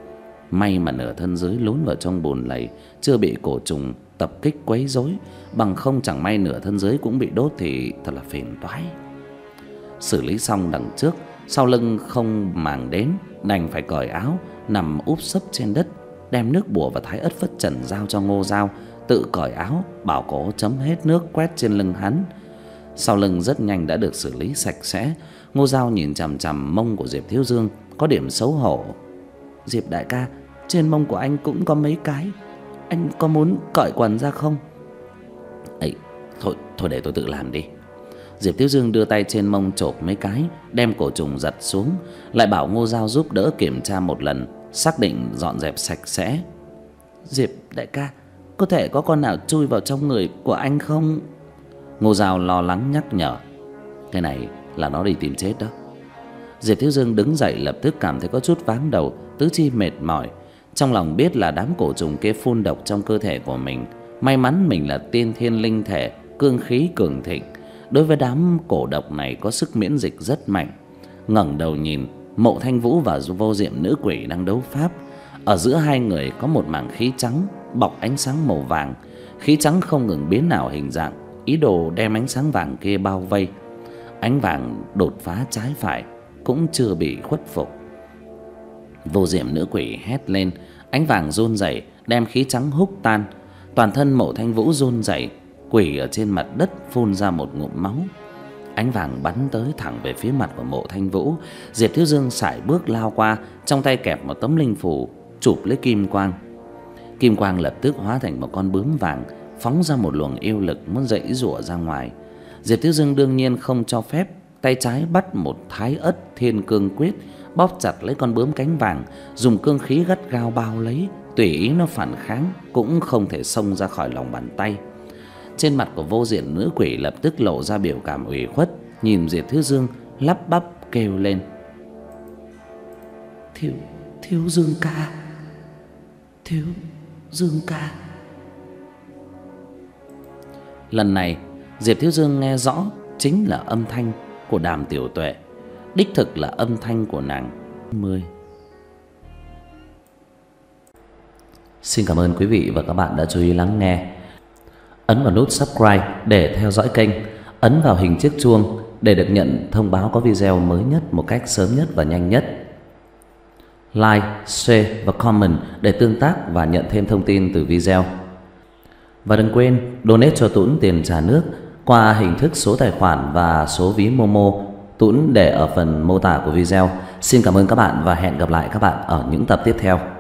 May mà nửa thân dưới lún vào trong bùn lầy, chưa bị cổ trùng tập kích quấy rối, bằng không chẳng may nửa thân dưới cũng bị đốt thì thật là phiền toái. Xử lý xong đằng trước, sau lưng không màng đến, đành phải cởi áo nằm úp sấp trên đất, đem nước bùa và thái ớt phất trần giao cho Ngô Dao, tự cởi áo bảo cổ chấm hết nước quét trên lưng hắn. Sau lưng rất nhanh đã được xử lý sạch sẽ. Ngô Dao nhìn chằm chằm mông của Diệp Thiếu Dương, có điểm xấu hổ. Diệp đại ca, trên mông của anh cũng có mấy cái, anh có muốn cởi quần ra không? Ấy, thôi thôi để tôi tự làm đi. Diệp Thiếu Dương đưa tay trên mông chộp mấy cái, đem cổ trùng giật xuống, lại bảo Ngô Dao giúp đỡ kiểm tra một lần, xác định dọn dẹp sạch sẽ. Diệp đại ca, có thể có con nào chui vào trong người của anh không? Ngô Dao lo lắng nhắc nhở. Cái này là nó đi tìm chết đó. Diệp Thiếu Dương đứng dậy lập tức cảm thấy có chút váng đầu, tứ chi mệt mỏi. Trong lòng biết là đám cổ trùng kia phun độc trong cơ thể của mình. May mắn mình là tiên thiên linh thể, cương khí cường thịnh, đối với đám cổ độc này có sức miễn dịch rất mạnh. Ngẩng đầu nhìn, Mộ Thanh Vũ và Vô Diệm nữ quỷ đang đấu pháp. Ở giữa hai người có một mảng khí trắng bọc ánh sáng màu vàng. Khí trắng không ngừng biến ảo hình dạng, ý đồ đem ánh sáng vàng kia bao vây. Ánh vàng đột phá trái phải, cũng chưa bị khuất phục. Vô Diệm nữ quỷ hét lên, ánh vàng run rẩy đem khí trắng húc tan. Toàn thân Mộ Thanh Vũ run rẩy, quỷ ở trên mặt đất phun ra một ngụm máu. Ánh vàng bắn tới thẳng về phía mặt của Mộ Thanh Vũ. Diệp Thiếu Dương sải bước lao qua, trong tay kẹp một tấm linh phù, chụp lấy kim quang. Kim quang lập tức hóa thành một con bướm vàng, phóng ra một luồng yêu lực muốn giãy giụa ra ngoài. Diệp Thiếu Dương đương nhiên không cho phép, tay trái bắt một thái ất thiên cương quyết, bóp chặt lấy con bướm cánh vàng, dùng cương khí gắt gao bao lấy, tùy ý nó phản kháng cũng không thể xông ra khỏi lòng bàn tay. Trên mặt của Vô Diện nữ quỷ lập tức lộ ra biểu cảm ủy khuất, nhìn Diệp Thiếu Dương lắp bắp kêu lên. Thiếu, Thiếu Dương ca, Thiếu Dương ca. Lần này Diệp Thiếu Dương nghe rõ chính là âm thanh của Đàm Tiểu Tuệ, đích thực là âm thanh của nàng mười. Xin cảm ơn quý vị và các bạn đã chú ý lắng nghe. Ấn vào nút subscribe để theo dõi kênh, ấn vào hình chiếc chuông để được nhận thông báo có video mới nhất một cách sớm nhất và nhanh nhất. Like, share và comment để tương tác và nhận thêm thông tin từ video. Và đừng quên donate cho Tuấn tiền trà nước qua hình thức số tài khoản và số ví Momo, Tuấn để ở phần mô tả của video. Xin cảm ơn các bạn và hẹn gặp lại các bạn ở những tập tiếp theo.